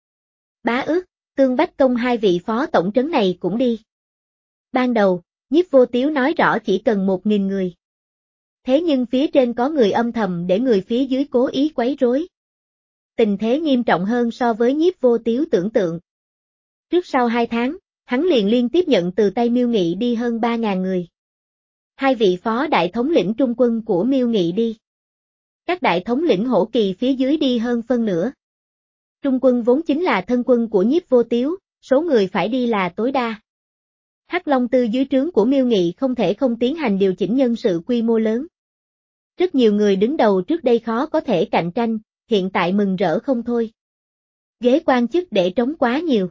Bá Ước, Tương Bách Công hai vị phó tổng trấn này cũng đi. Ban đầu, Nhiếp Vô Tiếu nói rõ chỉ cần một nghìn người. Thế nhưng phía trên có người âm thầm để người phía dưới cố ý quấy rối. Tình thế nghiêm trọng hơn so với Nhiếp Vô Tiếu tưởng tượng. Trước sau hai tháng, hắn liền liên tiếp nhận từ tay Miêu Nghị đi hơn ba ngàn người. Hai vị phó đại thống lĩnh trung quân của Miêu Nghị đi. Các đại thống lĩnh hổ kỳ phía dưới đi hơn phân nửa. Trung quân vốn chính là thân quân của Nhiếp Vô Tiếu, số người phải đi là tối đa. Hắc Long Tư dưới trướng của Miêu Nghị không thể không tiến hành điều chỉnh nhân sự quy mô lớn. Rất nhiều người đứng đầu trước đây khó có thể cạnh tranh, hiện tại mừng rỡ không thôi. Ghế quan chức để trống quá nhiều.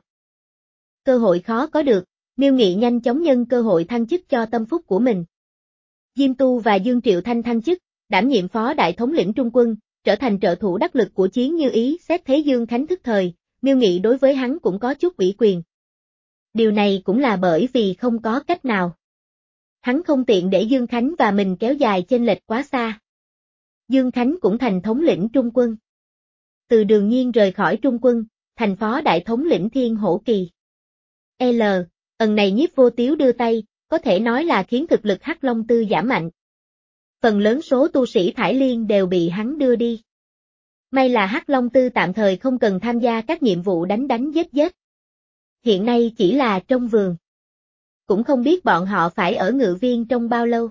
Cơ hội khó có được, Miêu Nghị nhanh chóng nhân cơ hội thăng chức cho tâm phúc của mình. Diêm Tu và Dương Triệu Thanh thăng chức, đảm nhiệm phó đại thống lĩnh trung quân, trở thành trợ thủ đắc lực của Chiến Như Ý. Xét thấy Dương Khánh thức thời, Miêu Nghị đối với hắn cũng có chút ủy quyền. Điều này cũng là bởi vì không có cách nào. Hắn không tiện để Dương Khánh và mình kéo dài chênh lệch quá xa. Dương Khánh cũng thành thống lĩnh trung quân. Từ Đường Nhiên rời khỏi trung quân, thành phó đại thống lĩnh Thiên Hổ Kỳ. L. Ẩn này Nhiếp Vô Tiếu đưa tay, có thể nói là khiến thực lực Hắc Long Tư giảm mạnh. Phần lớn số tu sĩ Thải Liên đều bị hắn đưa đi. May là Hắc Long Tư tạm thời không cần tham gia các nhiệm vụ đánh đánh giết giết. Hiện nay chỉ là trong vườn. Cũng không biết bọn họ phải ở Ngự Viên trong bao lâu.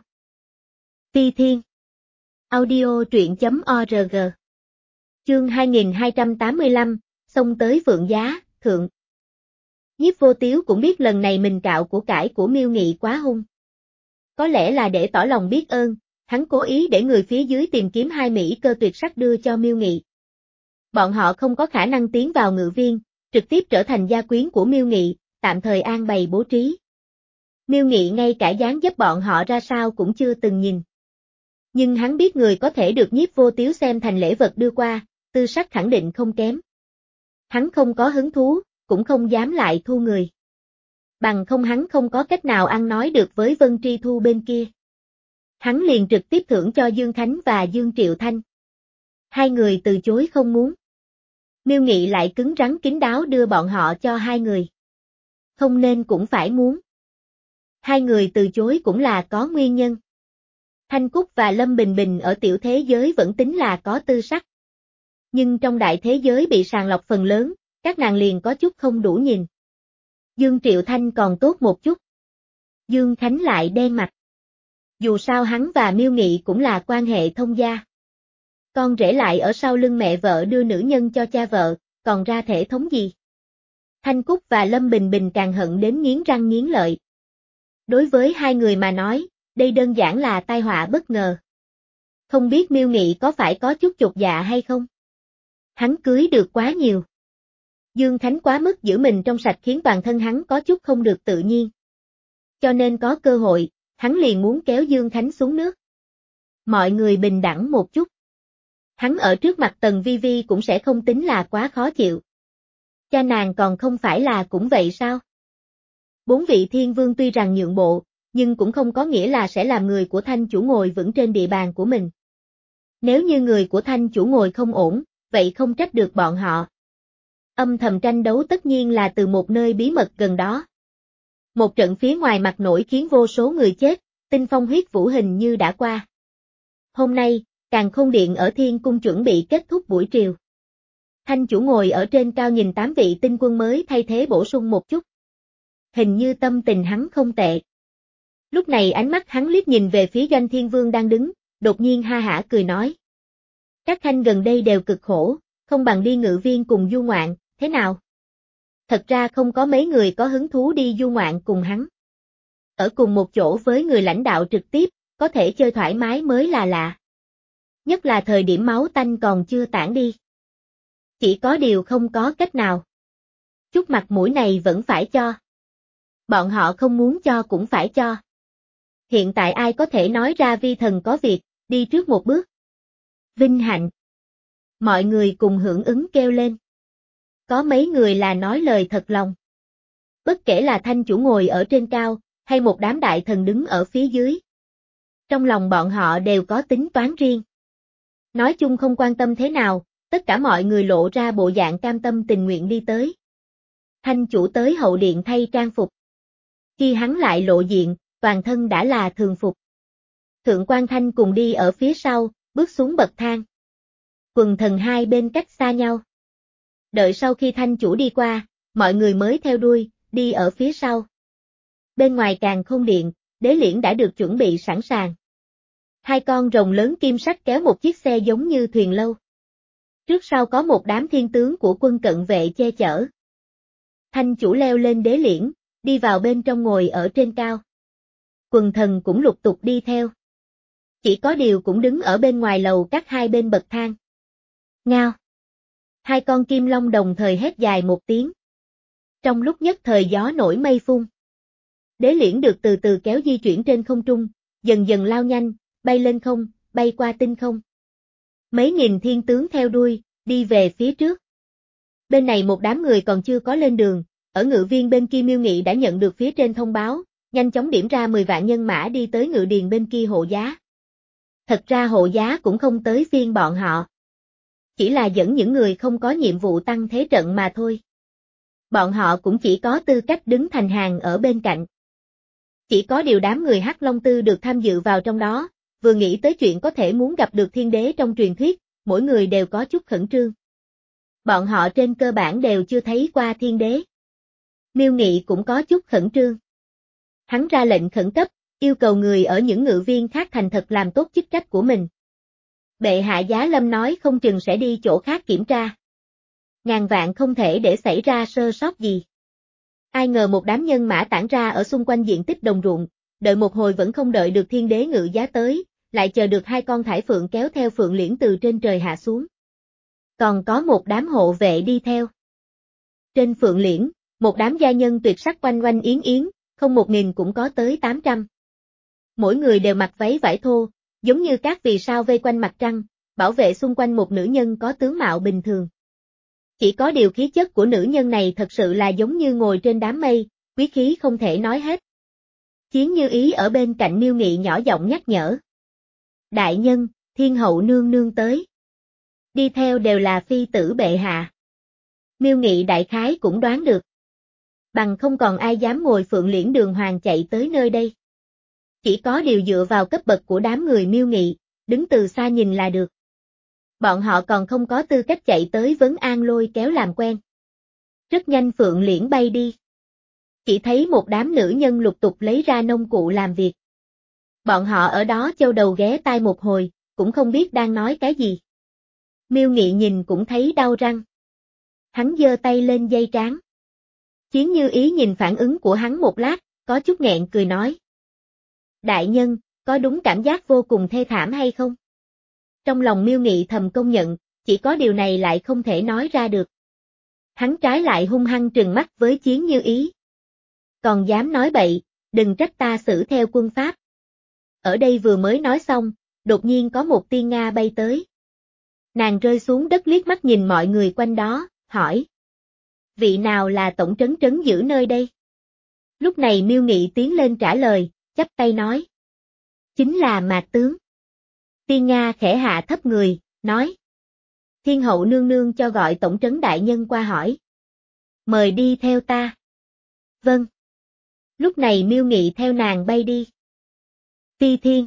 Ti Thiên Audio truyện.org Chương hai nghìn hai trăm tám mươi lăm, xông tới Phượng Giá, Thượng. Nhiếp Vô Tiếu cũng biết lần này mình cạo của cải của Miêu Nghị quá hung. Có lẽ là để tỏ lòng biết ơn, hắn cố ý để người phía dưới tìm kiếm hai mỹ cơ tuyệt sắc đưa cho Miêu Nghị. Bọn họ không có khả năng tiến vào Ngự Viên, trực tiếp trở thành gia quyến của Miêu Nghị, tạm thời an bày bố trí. Miêu Nghị ngay cả dáng dấp bọn họ ra sao cũng chưa từng nhìn. Nhưng hắn biết người có thể được Nhiếp Vô Tiếu xem thành lễ vật đưa qua, tư sắc khẳng định không kém. Hắn không có hứng thú, cũng không dám lại thu người. Bằng không hắn không có cách nào ăn nói được với Vân Tri Thu bên kia. Hắn liền trực tiếp thưởng cho Dương Khánh và Dương Triệu Thanh. Hai người từ chối không muốn. Miêu Nghị lại cứng rắn kín đáo đưa bọn họ cho hai người. Không nên cũng phải muốn. Hai người từ chối cũng là có nguyên nhân. Thanh Cúc và Lâm Bình Bình ở tiểu thế giới vẫn tính là có tư sắc. Nhưng trong đại thế giới bị sàng lọc phần lớn, các nàng liền có chút không đủ nhìn. Dương Triệu Thanh còn tốt một chút. Dương Khánh lại đen mặt. Dù sao hắn và Miêu Nghị cũng là quan hệ thông gia. Con rể lại ở sau lưng mẹ vợ đưa nữ nhân cho cha vợ, còn ra thể thống gì? Thanh Cúc và Lâm Bình Bình càng hận đến nghiến răng nghiến lợi. Đối với hai người mà nói, đây đơn giản là tai họa bất ngờ. Không biết Miêu Nghị có phải có chút chột dạ hay không? Hắn cưới được quá nhiều. Dương Khánh quá mức giữ mình trong sạch khiến toàn thân hắn có chút không được tự nhiên. Cho nên có cơ hội, hắn liền muốn kéo Dương Khánh xuống nước. Mọi người bình đẳng một chút. Hắn ở trước mặt Tần Vi Vi cũng sẽ không tính là quá khó chịu. Cha nàng còn không phải là cũng vậy sao? Bốn vị thiên vương tuy rằng nhượng bộ, nhưng cũng không có nghĩa là sẽ làm người của Thanh chủ ngồi vững trên địa bàn của mình. Nếu như người của Thanh chủ ngồi không ổn, vậy không trách được bọn họ. Âm thầm tranh đấu tất nhiên là từ một nơi bí mật gần đó. Một trận phía ngoài mặt nổi khiến vô số người chết, tinh phong huyết vũ hình như đã qua. Hôm nay, Càn Khôn Điện ở Thiên Cung chuẩn bị kết thúc buổi triều. Thanh chủ ngồi ở trên cao nhìn tám vị tinh quân mới thay thế bổ sung một chút. Hình như tâm tình hắn không tệ. Lúc này ánh mắt hắn liếc nhìn về phía Doanh Thiên Vương đang đứng, đột nhiên ha hả cười nói. Các khanh gần đây đều cực khổ, không bằng đi Ngự Viên cùng du ngoạn, thế nào? Thật ra không có mấy người có hứng thú đi du ngoạn cùng hắn. Ở cùng một chỗ với người lãnh đạo trực tiếp, có thể chơi thoải mái mới là lạ. Nhất là thời điểm máu tanh còn chưa tản đi. Chỉ có điều không có cách nào. Chút mặt mũi này vẫn phải cho. Bọn họ không muốn cho cũng phải cho. Hiện tại ai có thể nói ra vi thần có việc, đi trước một bước. Vinh hạnh. Mọi người cùng hưởng ứng kêu lên. Có mấy người là nói lời thật lòng. Bất kể là Thanh chủ ngồi ở trên cao, hay một đám đại thần đứng ở phía dưới. Trong lòng bọn họ đều có tính toán riêng. Nói chung không quan tâm thế nào, tất cả mọi người lộ ra bộ dạng cam tâm tình nguyện đi tới. Thanh chủ tới hậu điện thay trang phục. Khi hắn lại lộ diện, toàn thân đã là thường phục. Thượng quan Thanh cùng đi ở phía sau, bước xuống bậc thang. Quần thần hai bên cách xa nhau. Đợi sau khi Thanh chủ đi qua, mọi người mới theo đuôi, đi ở phía sau. Bên ngoài Càn Khôn Điện, đế liễn đã được chuẩn bị sẵn sàng. Hai con rồng lớn kim sắc kéo một chiếc xe giống như thuyền lâu. Trước sau có một đám thiên tướng của quân cận vệ che chở. Thanh chủ leo lên đế liễn, đi vào bên trong ngồi ở trên cao. Quần thần cũng lục tục đi theo. Chỉ có điều cũng đứng ở bên ngoài lầu các hai bên bậc thang. Ngao. Hai con kim long đồng thời hét dài một tiếng. Trong lúc nhất thời gió nổi mây phun. Đế liễn được từ từ kéo di chuyển trên không trung, dần dần lao nhanh, bay lên không, bay qua tinh không. Mấy nghìn thiên tướng theo đuôi, đi về phía trước. Bên này một đám người còn chưa có lên đường, ở Ngự Viên bên kia Miêu Nghị đã nhận được phía trên thông báo, nhanh chóng điểm ra mười vạn nhân mã đi tới Ngự Điền bên kia hộ giá. Thật ra hộ giá cũng không tới phiên bọn họ. Chỉ là dẫn những người không có nhiệm vụ tăng thế trận mà thôi. Bọn họ cũng chỉ có tư cách đứng thành hàng ở bên cạnh. Chỉ có điều đám người Hắc Long Tư được tham dự vào trong đó, vừa nghĩ tới chuyện có thể muốn gặp được thiên đế trong truyền thuyết, mỗi người đều có chút khẩn trương. Bọn họ trên cơ bản đều chưa thấy qua thiên đế. Miêu Nghị cũng có chút khẩn trương. Hắn ra lệnh khẩn cấp, yêu cầu người ở những ngự viên khác thành thật làm tốt chức trách của mình. Bệ hạ Giá Lâm nói không chừng sẽ đi chỗ khác kiểm tra. Ngàn vạn không thể để xảy ra sơ sót gì. Ai ngờ một đám nhân mã tản ra ở xung quanh diện tích đồng ruộng, đợi một hồi vẫn không đợi được thiên đế ngự giá tới, lại chờ được hai con thải phượng kéo theo phượng liễn từ trên trời hạ xuống. Còn có một đám hộ vệ đi theo. Trên phượng liễn, một đám gia nhân tuyệt sắc quanh quanh yến yến, không một nghìn cũng có tới tám trăm. Mỗi người đều mặc váy vải thô, giống như các vì sao vây quanh mặt trăng, bảo vệ xung quanh một nữ nhân có tướng mạo bình thường. Chỉ có điều khí chất của nữ nhân này thật sự là giống như ngồi trên đám mây, quý khí không thể nói hết. Chiến Như Ý ở bên cạnh Miêu Nghị nhỏ giọng nhắc nhở. Đại nhân, thiên hậu nương nương tới. Đi theo đều là phi tử bệ hạ. Miêu Nghị đại khái cũng đoán được. Bằng không còn ai dám ngồi phượng liễn đường hoàng chạy tới nơi đây. Chỉ có điều dựa vào cấp bậc của đám người Miêu Nghị, đứng từ xa nhìn là được. Bọn họ còn không có tư cách chạy tới vấn an lôi kéo làm quen. Rất nhanh phượng liễn bay đi. Chỉ thấy một đám nữ nhân lục tục lấy ra nông cụ làm việc. Bọn họ ở đó châu đầu ghé tai một hồi, cũng không biết đang nói cái gì. Miêu Nghị nhìn cũng thấy đau răng. Hắn giơ tay lên dây trán. Chiến Như Ý nhìn phản ứng của hắn một lát, có chút nghẹn cười nói. Đại nhân, có đúng cảm giác vô cùng thê thảm hay không? Trong lòng Miêu Nghị thầm công nhận, chỉ có điều này lại không thể nói ra được. Hắn trái lại hung hăng trừng mắt với Chiến Như Ý. Còn dám nói bậy, đừng trách ta xử theo quân pháp. Ở đây vừa mới nói xong, đột nhiên có một tiên Nga bay tới. Nàng rơi xuống đất liếc mắt nhìn mọi người quanh đó, hỏi. Vị nào là tổng trấn trấn giữ nơi đây? Lúc này Miêu Nghị tiến lên trả lời, chắp tay nói. Chính là Mạc tướng. Tiên Nga khẽ hạ thấp người, nói. Thiên hậu nương nương cho gọi tổng trấn đại nhân qua hỏi. Mời đi theo ta. Vâng. Lúc này Miêu Nghị theo nàng bay đi. Phi Thiên.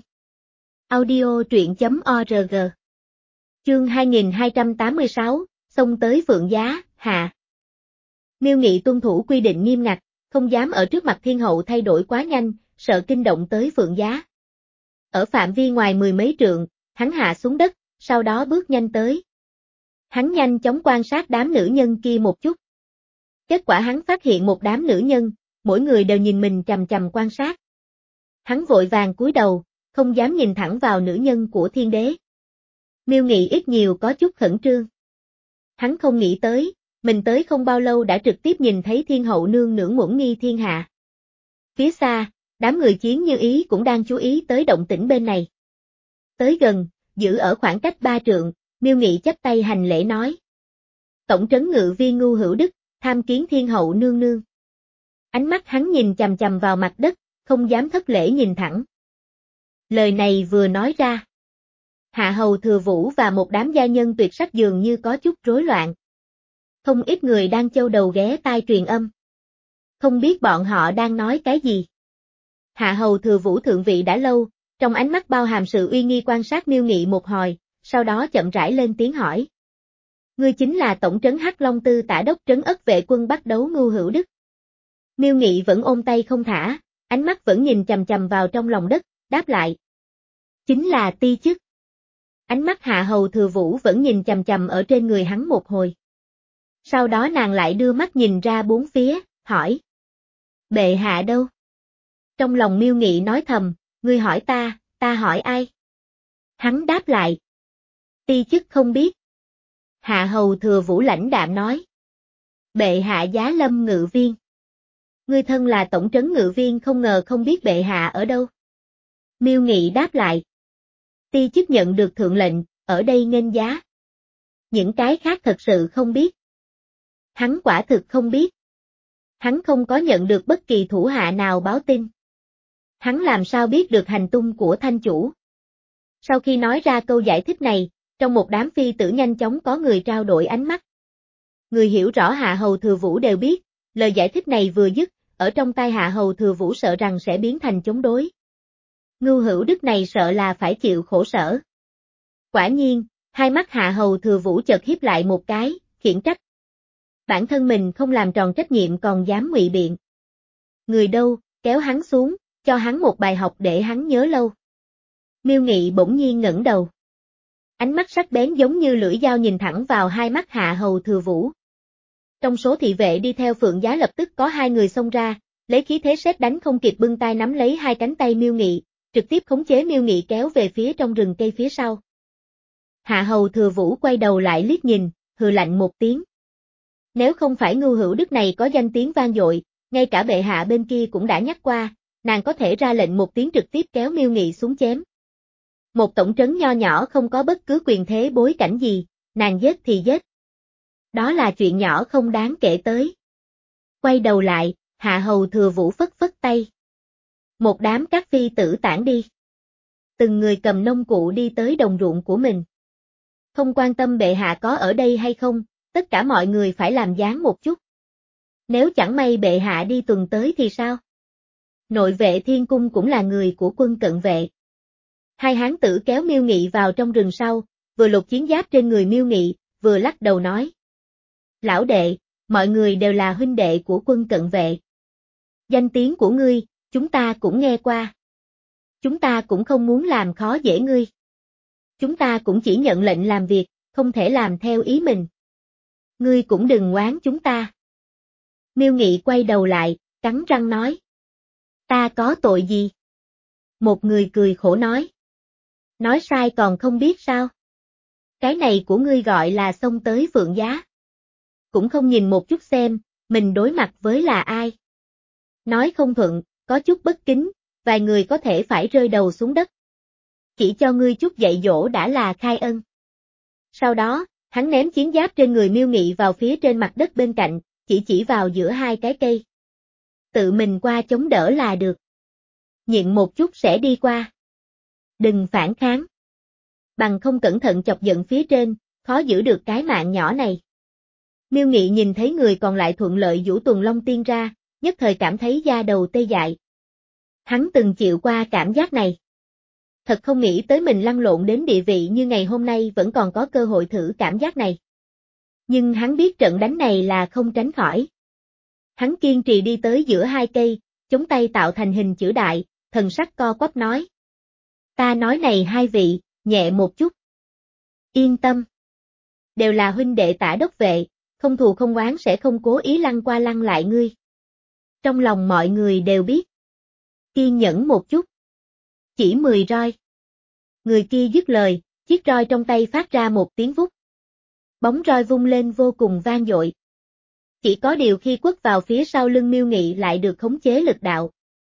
Audio truyện.org. Chương hai nghìn hai trăm tám mươi sáu, xông tới Phượng Giá, hạ. Miêu Nghị tuân thủ quy định nghiêm ngặt, không dám ở trước mặt thiên hậu thay đổi quá nhanh, sợ kinh động tới Phượng Giá. Ở phạm vi ngoài mười mấy trượng, hắn hạ xuống đất, sau đó bước nhanh tới. Hắn nhanh chóng quan sát đám nữ nhân kia một chút. Kết quả hắn phát hiện một đám nữ nhân, mỗi người đều nhìn mình chằm chằm quan sát. Hắn vội vàng cúi đầu, không dám nhìn thẳng vào nữ nhân của thiên đế. Miêu Nghị ít nhiều có chút khẩn trương. Hắn không nghĩ tới, mình tới không bao lâu đã trực tiếp nhìn thấy thiên hậu nương nương muỗng nghi thiên hạ. Phía xa, đám người Chiến Như Ý cũng đang chú ý tới động tĩnh bên này. Tới gần, giữ ở khoảng cách ba trượng, Miêu Nghị chắp tay hành lễ nói. Tổng trấn ngự viên Ngưu Hữu Đức, tham kiến thiên hậu nương nương. Ánh mắt hắn nhìn chằm chằm vào mặt đất, không dám thất lễ nhìn thẳng. Lời này vừa nói ra. Hạ hầu Thừa Vũ và một đám gia nhân tuyệt sắc dường như có chút rối loạn. Không ít người đang châu đầu ghé tai truyền âm. Không biết bọn họ đang nói cái gì. Hạ hầu Thừa Vũ thượng vị đã lâu, trong ánh mắt bao hàm sự uy nghi quan sát Miêu Nghị một hồi, sau đó chậm rãi lên tiếng hỏi. Ngươi chính là tổng trấn Hắc Long Tư tả đốc trấn Ất vệ quân bắt đấu Ngưu Hữu Đức. Miêu Nghị vẫn ôm tay không thả, ánh mắt vẫn nhìn chằm chằm vào trong lòng đất, đáp lại. Chính là ti chức. Ánh mắt Hạ hầu Thừa Vũ vẫn nhìn chằm chằm ở trên người hắn một hồi. Sau đó nàng lại đưa mắt nhìn ra bốn phía, hỏi. Bệ hạ đâu? Trong lòng Miêu Nghị nói thầm, ngươi hỏi ta, ta hỏi ai? Hắn đáp lại. Ti chức không biết. Hạ hầu Thừa Vũ lãnh đạm nói. Bệ hạ giá lâm ngự viên. Ngươi thân là tổng trấn ngự viên không ngờ không biết bệ hạ ở đâu. Miêu Nghị đáp lại. Ti chức nhận được thượng lệnh, ở đây nghênh giá. Những cái khác thật sự không biết. Hắn quả thực không biết. Hắn không có nhận được bất kỳ thủ hạ nào báo tin. Hắn làm sao biết được hành tung của thanh chủ. Sau khi nói ra câu giải thích này, trong một đám phi tử nhanh chóng có người trao đổi ánh mắt. Người hiểu rõ Hạ hầu Thừa Vũ đều biết, lời giải thích này vừa dứt, ở trong tai Hạ hầu Thừa Vũ sợ rằng sẽ biến thành chống đối. Ngưu Hữu Đức này sợ là phải chịu khổ sở. Quả nhiên, hai mắt Hạ hầu Thừa Vũ chợt híp lại một cái, khiển trách. Bản thân mình không làm tròn trách nhiệm còn dám ngụy biện. Người đâu, kéo hắn xuống, cho hắn một bài học để hắn nhớ lâu. Miêu Nghị bỗng nhiên ngẩng đầu. Ánh mắt sắc bén giống như lưỡi dao nhìn thẳng vào hai mắt Hạ hầu Thừa Vũ. Trong số thị vệ đi theo Phượng Giá lập tức có hai người xông ra, lấy khí thế sét đánh không kịp bưng tay nắm lấy hai cánh tay Miêu Nghị, trực tiếp khống chế Miêu Nghị kéo về phía trong rừng cây phía sau. Hạ hầu Thừa Vũ quay đầu lại liếc nhìn, hừ lạnh một tiếng. Nếu không phải Ngưu Hữu Đức này có danh tiếng vang dội, ngay cả bệ hạ bên kia cũng đã nhắc qua, nàng có thể ra lệnh một tiếng trực tiếp kéo Miêu Nghị xuống chém. Một tổng trấn nho nhỏ không có bất cứ quyền thế bối cảnh gì, nàng giết thì giết. Đó là chuyện nhỏ không đáng kể tới. Quay đầu lại, Hạ hầu Thừa Vũ phất phất tay. Một đám các phi tử tản đi. Từng người cầm nông cụ đi tới đồng ruộng của mình. Không quan tâm bệ hạ có ở đây hay không, tất cả mọi người phải làm dáng một chút. Nếu chẳng may bệ hạ đi tuần tới thì sao? Nội vệ thiên cung cũng là người của quân cận vệ. Hai hán tử kéo Miêu Nghị vào trong rừng sau, vừa lột chiến giáp trên người Miêu Nghị, vừa lắc đầu nói. Lão đệ, mọi người đều là huynh đệ của quân cận vệ. Danh tiếng của ngươi, chúng ta cũng nghe qua. Chúng ta cũng không muốn làm khó dễ ngươi. Chúng ta cũng chỉ nhận lệnh làm việc, không thể làm theo ý mình. Ngươi cũng đừng oán chúng ta. Miêu Nghị quay đầu lại, cắn răng nói. Ta có tội gì? Một người cười khổ nói. Nói sai còn không biết sao? Cái này của ngươi gọi là xông tới Phượng Giá. Cũng không nhìn một chút xem, mình đối mặt với là ai. Nói không thuận, có chút bất kính, vài người có thể phải rơi đầu xuống đất. Chỉ cho ngươi chút dạy dỗ đã là khai ân. Sau đó, hắn ném chiến giáp trên người Miêu Nghị vào phía trên mặt đất bên cạnh, chỉ chỉ vào giữa hai cái cây. Tự mình qua chống đỡ là được. Nhịn một chút sẽ đi qua. Đừng phản kháng. Bằng không cẩn thận chọc giận phía trên, khó giữ được cái mạng nhỏ này. Miêu Nghị nhìn thấy người còn lại thuận lợi giũ tuần long tiên ra, nhất thời cảm thấy da đầu tê dại. Hắn từng chịu qua cảm giác này. Thật không nghĩ tới mình lăn lộn đến địa vị như ngày hôm nay vẫn còn có cơ hội thử cảm giác này. Nhưng hắn biết trận đánh này là không tránh khỏi. Hắn kiên trì đi tới giữa hai cây, chống tay tạo thành hình chữ đại, thần sắc co quắp nói. Ta nói này hai vị, nhẹ một chút. Yên tâm. Đều là huynh đệ Tả đốc vệ, không thù không oán sẽ không cố ý lăn qua lăn lại ngươi. Trong lòng mọi người đều biết. Kiên nhẫn một chút. Chỉ mười roi. Người kia dứt lời, chiếc roi trong tay phát ra một tiếng vút. Bóng roi vung lên vô cùng vang dội. Chỉ có điều khi quất vào phía sau lưng Miêu Nghị lại được khống chế lực đạo.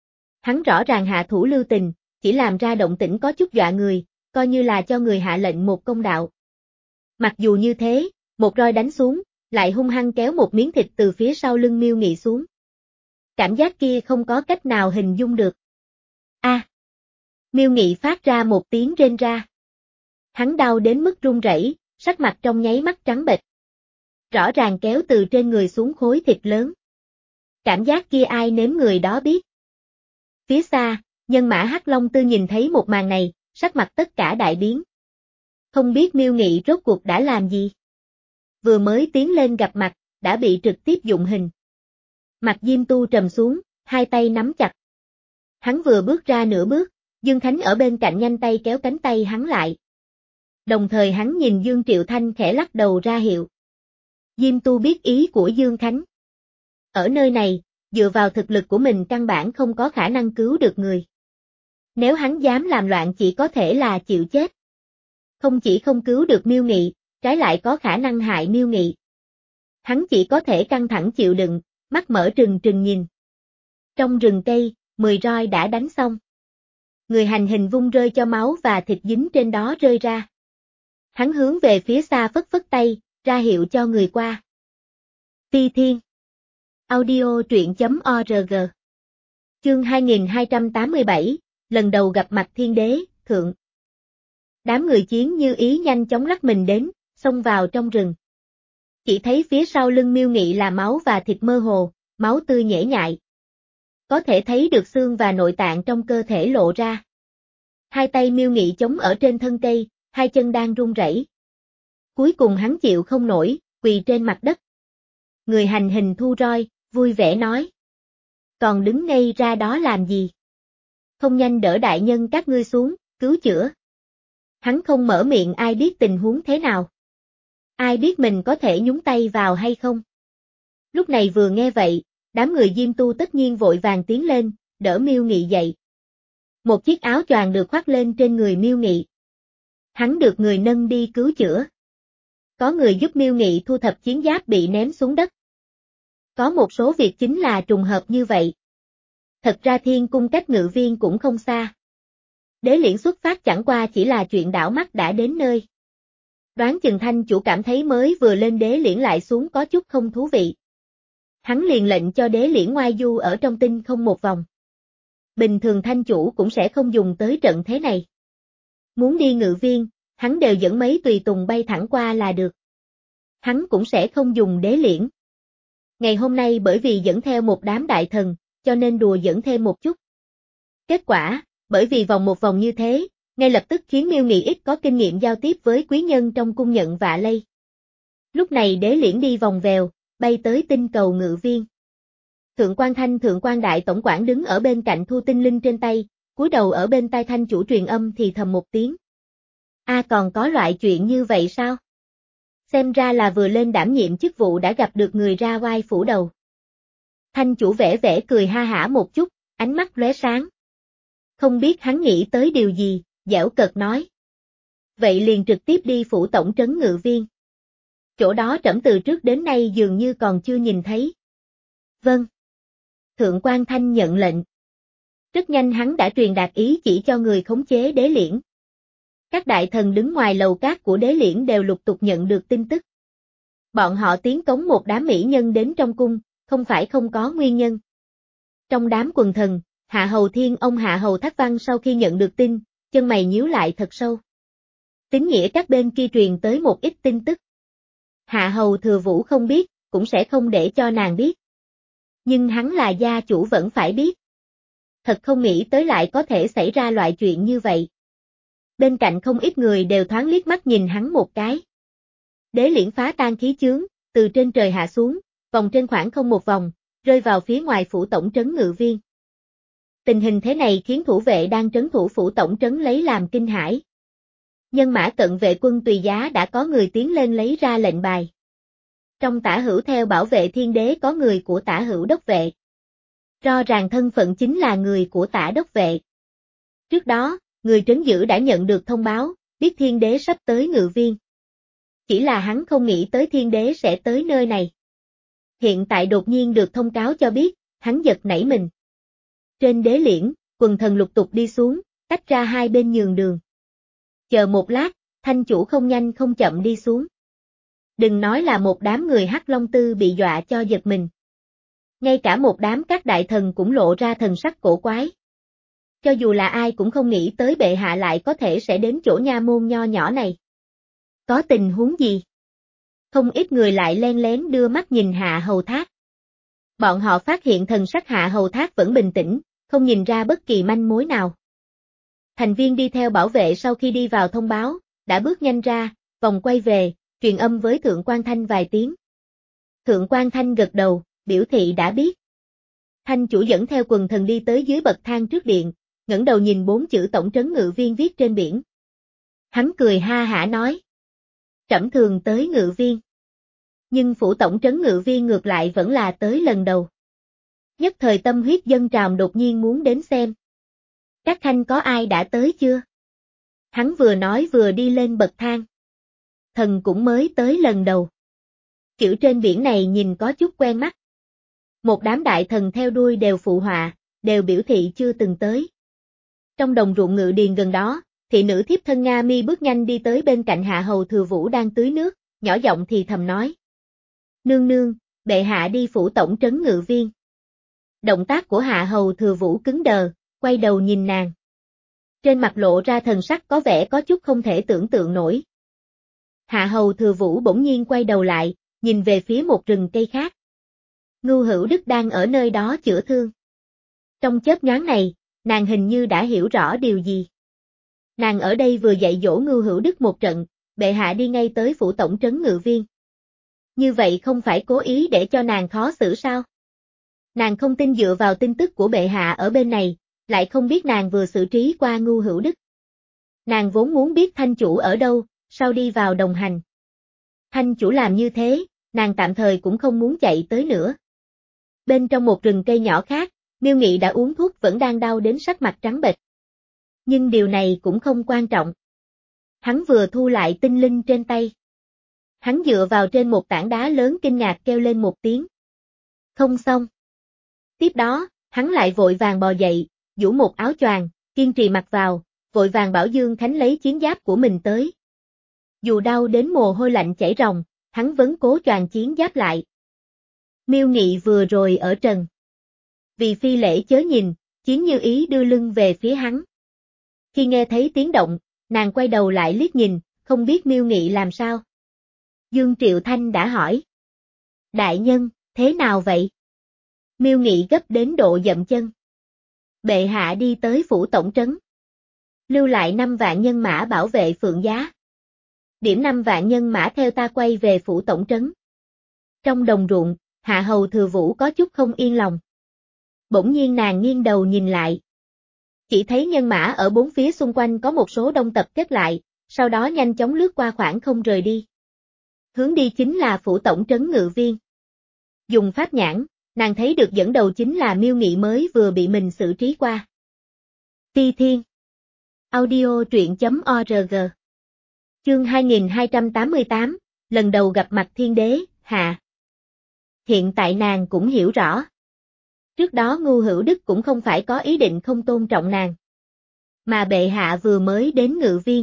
Hắn rõ ràng hạ thủ lưu tình, chỉ làm ra động tĩnh có chút dọa người, coi như là cho người hạ lệnh một công đạo. Mặc dù như thế, một roi đánh xuống, lại hung hăng kéo một miếng thịt từ phía sau lưng Miêu Nghị xuống. Cảm giác kia không có cách nào hình dung được. A. À, Miêu Nghị phát ra một tiếng rên ra. Hắn đau đến mức run rẩy, sắc mặt trong nháy mắt trắng bệch. Rõ ràng kéo từ trên người xuống khối thịt lớn. Cảm giác kia ai nếm người đó biết. Phía xa, nhân mã Hắc Long Tư nhìn thấy một màn này, sắc mặt tất cả đại biến. Không biết Miêu Nghị rốt cuộc đã làm gì. Vừa mới tiến lên gặp mặt, đã bị trực tiếp dụng hình. Mặt Diêm Tu trầm xuống, hai tay nắm chặt. Hắn vừa bước ra nửa bước, Dương Khánh ở bên cạnh nhanh tay kéo cánh tay hắn lại. Đồng thời hắn nhìn Dương Triệu Thanh khẽ lắc đầu ra hiệu. Diêm Tu biết ý của Dương Khánh. Ở nơi này, dựa vào thực lực của mình căn bản không có khả năng cứu được người. Nếu hắn dám làm loạn chỉ có thể là chịu chết. Không chỉ không cứu được Miêu Nghị, trái lại có khả năng hại Miêu Nghị. Hắn chỉ có thể căng thẳng chịu đựng, mắt mở trừng trừng nhìn. Trong rừng cây, mười roi đã đánh xong. Người hành hình vung rơi cho máu và thịt dính trên đó rơi ra. Hắn hướng về phía xa phất phất tay, ra hiệu cho người qua. Phi Thiên Audio truyện chấm org Chương hai nghìn hai trăm tám mươi bảy, lần đầu gặp mặt thiên đế, thượng. Đám người chiến như ý nhanh chóng lắc mình đến, xông vào trong rừng. Chỉ thấy phía sau lưng Miêu Nghị là máu và thịt mơ hồ, máu tươi nhễ nhại. Có thể thấy được xương và nội tạng trong cơ thể lộ ra. Hai tay Miêu Nghị chống ở trên thân cây, hai chân đang run rẩy. Cuối cùng hắn chịu không nổi, quỳ trên mặt đất. Người hành hình thu roi, vui vẻ nói. Còn đứng ngây ra đó làm gì? Không nhanh đỡ đại nhân các ngươi xuống, cứu chữa. Hắn không mở miệng ai biết tình huống thế nào. Ai biết mình có thể nhúng tay vào hay không? Lúc này vừa nghe vậy, đám người Diêm Tu tất nhiên vội vàng tiến lên, đỡ Miêu Nghị dậy. Một chiếc áo choàng được khoác lên trên người Miêu Nghị. Hắn được người nâng đi cứu chữa. Có người giúp Miêu Nghị thu thập chiến giáp bị ném xuống đất. Có một số việc chính là trùng hợp như vậy. Thật ra Thiên Cung cách Ngự Viên cũng không xa. Đế liễn xuất phát chẳng qua chỉ là chuyện đảo mắt đã đến nơi. Đoán chừng Thanh chủ cảm thấy mới vừa lên đế liễn lại xuống có chút không thú vị. Hắn liền lệnh cho đế liễn ngoai du ở trong tinh không một vòng. Bình thường Thanh chủ cũng sẽ không dùng tới trận thế này. Muốn đi Ngự Viên, hắn đều dẫn mấy tùy tùng bay thẳng qua là được. Hắn cũng sẽ không dùng đế liễn. Ngày hôm nay bởi vì dẫn theo một đám đại thần, cho nên đùa dẫn thêm một chút. Kết quả, bởi vì vòng một vòng như thế, ngay lập tức khiến Miêu Nghị ít có kinh nghiệm giao tiếp với quý nhân trong cung nhận vạ lây. Lúc này đế liễn đi vòng vèo, bay tới tinh cầu Ngự Viên. Thượng quan Thanh Thượng quan Đại Tổng quản đứng ở bên cạnh thu tinh linh trên tay, cúi đầu ở bên tai Thanh chủ truyền âm thì thầm một tiếng. A à, còn có loại chuyện như vậy sao? Xem ra là vừa lên đảm nhiệm chức vụ đã gặp được người ra oai phủ đầu. Thanh chủ vẻ vẻ cười ha hả một chút, ánh mắt lóe sáng. Không biết hắn nghĩ tới điều gì, giễu cợt nói. Vậy liền trực tiếp đi phủ tổng trấn Ngự Viên. Chỗ đó trẫm từ trước đến nay dường như còn chưa nhìn thấy. Vâng. Thượng quan Thanh nhận lệnh. Rất nhanh hắn đã truyền đạt ý chỉ cho người khống chế đế liễn. Các đại thần đứng ngoài lầu cát của đế liễn đều lục tục nhận được tin tức. Bọn họ tiến cống một đám mỹ nhân đến trong cung, không phải không có nguyên nhân. Trong đám quần thần, Hạ Hầu Thiên ông Hạ Hầu Thác Văn sau khi nhận được tin, chân mày nhíu lại thật sâu. Tín nghĩa các bên kia truyền tới một ít tin tức. Hạ Hầu Thừa Vũ không biết, cũng sẽ không để cho nàng biết. Nhưng hắn là gia chủ vẫn phải biết. Thật không nghĩ tới lại có thể xảy ra loại chuyện như vậy. Bên cạnh không ít người đều thoáng liếc mắt nhìn hắn một cái. Đế liễn phá tan khí chướng, từ trên trời hạ xuống, vòng trên khoảng không một vòng, rơi vào phía ngoài phủ tổng trấn ngự viên. Tình hình thế này khiến thủ vệ đang trấn thủ phủ tổng trấn lấy làm kinh hãi. Nhân mã cận vệ quân tùy giá đã có người tiến lên lấy ra lệnh bài. Trong tả hữu theo bảo vệ thiên đế có người của tả hữu đốc vệ. Rõ ràng thân phận chính là người của tả đốc vệ. Trước đó, người trấn giữ đã nhận được thông báo, biết thiên đế sắp tới ngự viên. Chỉ là hắn không nghĩ tới thiên đế sẽ tới nơi này. Hiện tại đột nhiên được thông cáo cho biết, hắn giật nảy mình. Trên đế liễn, quần thần lục tục đi xuống, tách ra hai bên nhường đường. Chờ một lát, thanh chủ không nhanh không chậm đi xuống. Đừng nói là một đám người Hắc Long Tư bị dọa cho giật mình. Ngay cả một đám các đại thần cũng lộ ra thần sắc cổ quái. Cho dù là ai cũng không nghĩ tới bệ hạ lại có thể sẽ đến chỗ nha môn nho nhỏ này. Có tình huống gì? Không ít người lại len lén đưa mắt nhìn Hạ Hầu Thác. Bọn họ phát hiện thần sắc Hạ Hầu Thác vẫn bình tĩnh, không nhìn ra bất kỳ manh mối nào. Thành viên đi theo bảo vệ sau khi đi vào thông báo, đã bước nhanh ra, vòng quay về, truyền âm với Thượng Quan Thanh vài tiếng. Thượng Quan Thanh gật đầu, biểu thị đã biết. Thanh chủ dẫn theo quần thần đi tới dưới bậc thang trước điện, ngẩng đầu nhìn bốn chữ tổng trấn ngự viên viết trên biển. Hắn cười ha hả nói. Trẫm thường tới ngự viên. Nhưng phủ tổng trấn ngự viên ngược lại vẫn là tới lần đầu. Nhất thời tâm huyết dâng trào đột nhiên muốn đến xem. Các khanh có ai đã tới chưa? Hắn vừa nói vừa đi lên bậc thang. Thần cũng mới tới lần đầu. Kiểu trên biển này nhìn có chút quen mắt. Một đám đại thần theo đuôi đều phụ họa, đều biểu thị chưa từng tới. Trong đồng ruộng ngự điền gần đó, thị nữ thiếp thân Nga Mi bước nhanh đi tới bên cạnh Hạ Hầu Thừa Vũ đang tưới nước, nhỏ giọng thì thầm nói. Nương nương, bệ hạ đi phủ tổng trấn ngự viên. Động tác của Hạ Hầu Thừa Vũ cứng đờ, quay đầu nhìn nàng. Trên mặt lộ ra thần sắc có vẻ có chút không thể tưởng tượng nổi. Hạ Hầu Thừa Vũ bỗng nhiên quay đầu lại, nhìn về phía một rừng cây khác. Ngưu Hữu Đức đang ở nơi đó chữa thương. Trong chớp nhoáng này, nàng hình như đã hiểu rõ điều gì. Nàng ở đây vừa dạy dỗ Ngưu Hữu Đức một trận, bệ hạ đi ngay tới phủ tổng trấn ngự viên. Như vậy không phải cố ý để cho nàng khó xử sao? Nàng không tin dựa vào tin tức của bệ hạ ở bên này, lại không biết nàng vừa xử trí qua Ngưu Hữu Đức. Nàng vốn muốn biết thanh chủ ở đâu, sau đi vào đồng hành. Thanh chủ làm như thế, nàng tạm thời cũng không muốn chạy tới nữa. Bên trong một rừng cây nhỏ khác, Miêu Nghị đã uống thuốc vẫn đang đau đến sắc mặt trắng bệch. Nhưng điều này cũng không quan trọng. Hắn vừa thu lại tinh linh trên tay. Hắn dựa vào trên một tảng đá lớn kinh ngạc kêu lên một tiếng. Không xong. Tiếp đó, hắn lại vội vàng bò dậy, giũ một áo choàng, kiên trì mặc vào, vội vàng bảo Dương Khánh lấy chiến giáp của mình tới. Dù đau đến mồ hôi lạnh chảy ròng, hắn vẫn cố choàng chiến giáp lại. Miêu Nghị vừa rồi ở trần. Vì phi lễ chớ nhìn, Chiến Như Ý đưa lưng về phía hắn. Khi nghe thấy tiếng động, nàng quay đầu lại liếc nhìn, không biết Miêu Nghị làm sao. Dương Triệu Thanh đã hỏi. Đại nhân, thế nào vậy? Miêu Nghị gấp đến độ dậm chân. Bệ hạ đi tới phủ tổng trấn. Lưu lại năm vạn nhân mã bảo vệ Phượng Giá. Điểm năm vạn nhân mã theo ta quay về phủ tổng trấn. Trong đồng ruộng, Hạ Hầu Thừa Vũ có chút không yên lòng. Bỗng nhiên nàng nghiêng đầu nhìn lại. Chỉ thấy nhân mã ở bốn phía xung quanh có một số đông tập kết lại, sau đó nhanh chóng lướt qua khoảng không rời đi. Hướng đi chính là phủ tổng trấn ngự viên. Dùng pháp nhãn, nàng thấy được dẫn đầu chính là Miêu Nghị mới vừa bị mình xử trí qua. Ti Thiên. Audio truyện chấm org. Chương hai nghìn hai trăm tám mươi tám, lần đầu gặp mặt thiên đế, hạ. Hiện tại nàng cũng hiểu rõ. Trước đó Ngưu Hữu Đức cũng không phải có ý định không tôn trọng nàng. Mà bệ hạ vừa mới đến Ngự Viên.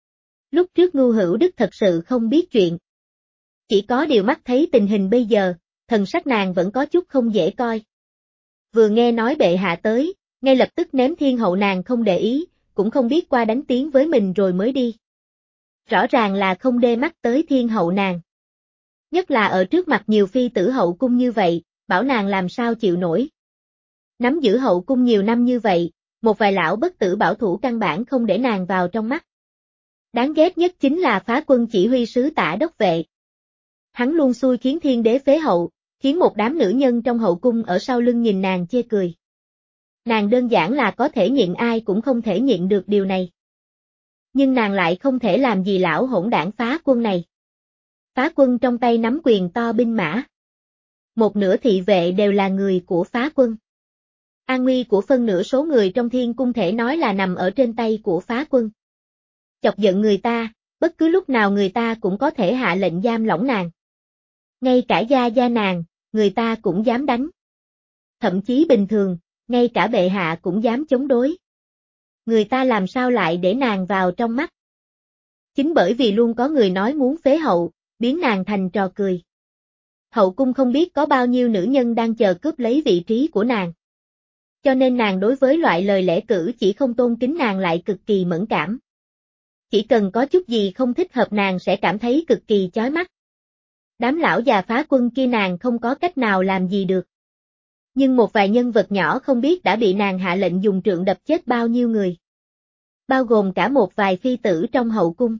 Lúc trước Ngưu Hữu Đức thật sự không biết chuyện. Chỉ có điều mắt thấy tình hình bây giờ, thần sắc nàng vẫn có chút không dễ coi. Vừa nghe nói bệ hạ tới, ngay lập tức ném thiên hậu nàng không để ý, cũng không biết qua đánh tiếng với mình rồi mới đi. Rõ ràng là không đê mắt tới thiên hậu nàng. Nhất là ở trước mặt nhiều phi tử hậu cung như vậy, bảo nàng làm sao chịu nổi. Nắm giữ hậu cung nhiều năm như vậy, một vài lão bất tử bảo thủ căn bản không để nàng vào trong mắt. Đáng ghét nhất chính là Phá Quân chỉ huy sứ Tả Đốc Vệ. Hắn luôn xui khiến thiên đế phế hậu, khiến một đám nữ nhân trong hậu cung ở sau lưng nhìn nàng chê cười. Nàng đơn giản là có thể nhịn ai cũng không thể nhịn được điều này. Nhưng nàng lại không thể làm gì lão hỗn đảng Phá Quân này. Phá Quân trong tay nắm quyền to binh mã. Một nửa thị vệ đều là người của Phá Quân. An nguy của phân nửa số người trong thiên cung thể nói là nằm ở trên tay của Phá Quân. Chọc giận người ta, bất cứ lúc nào người ta cũng có thể hạ lệnh giam lỏng nàng. Ngay cả gia gia nàng, người ta cũng dám đánh. Thậm chí bình thường, ngay cả bệ hạ cũng dám chống đối. Người ta làm sao lại để nàng vào trong mắt? Chính bởi vì luôn có người nói muốn phế hậu, biến nàng thành trò cười. Hậu cung không biết có bao nhiêu nữ nhân đang chờ cướp lấy vị trí của nàng. Cho nên nàng đối với loại lời lẽ cử chỉ không tôn kính nàng lại cực kỳ mẫn cảm. Chỉ cần có chút gì không thích hợp nàng sẽ cảm thấy cực kỳ chói mắt. Đám lão già Phá Quân kia nàng không có cách nào làm gì được. Nhưng một vài nhân vật nhỏ không biết đã bị nàng hạ lệnh dùng trượng đập chết bao nhiêu người. Bao gồm cả một vài phi tử trong hậu cung.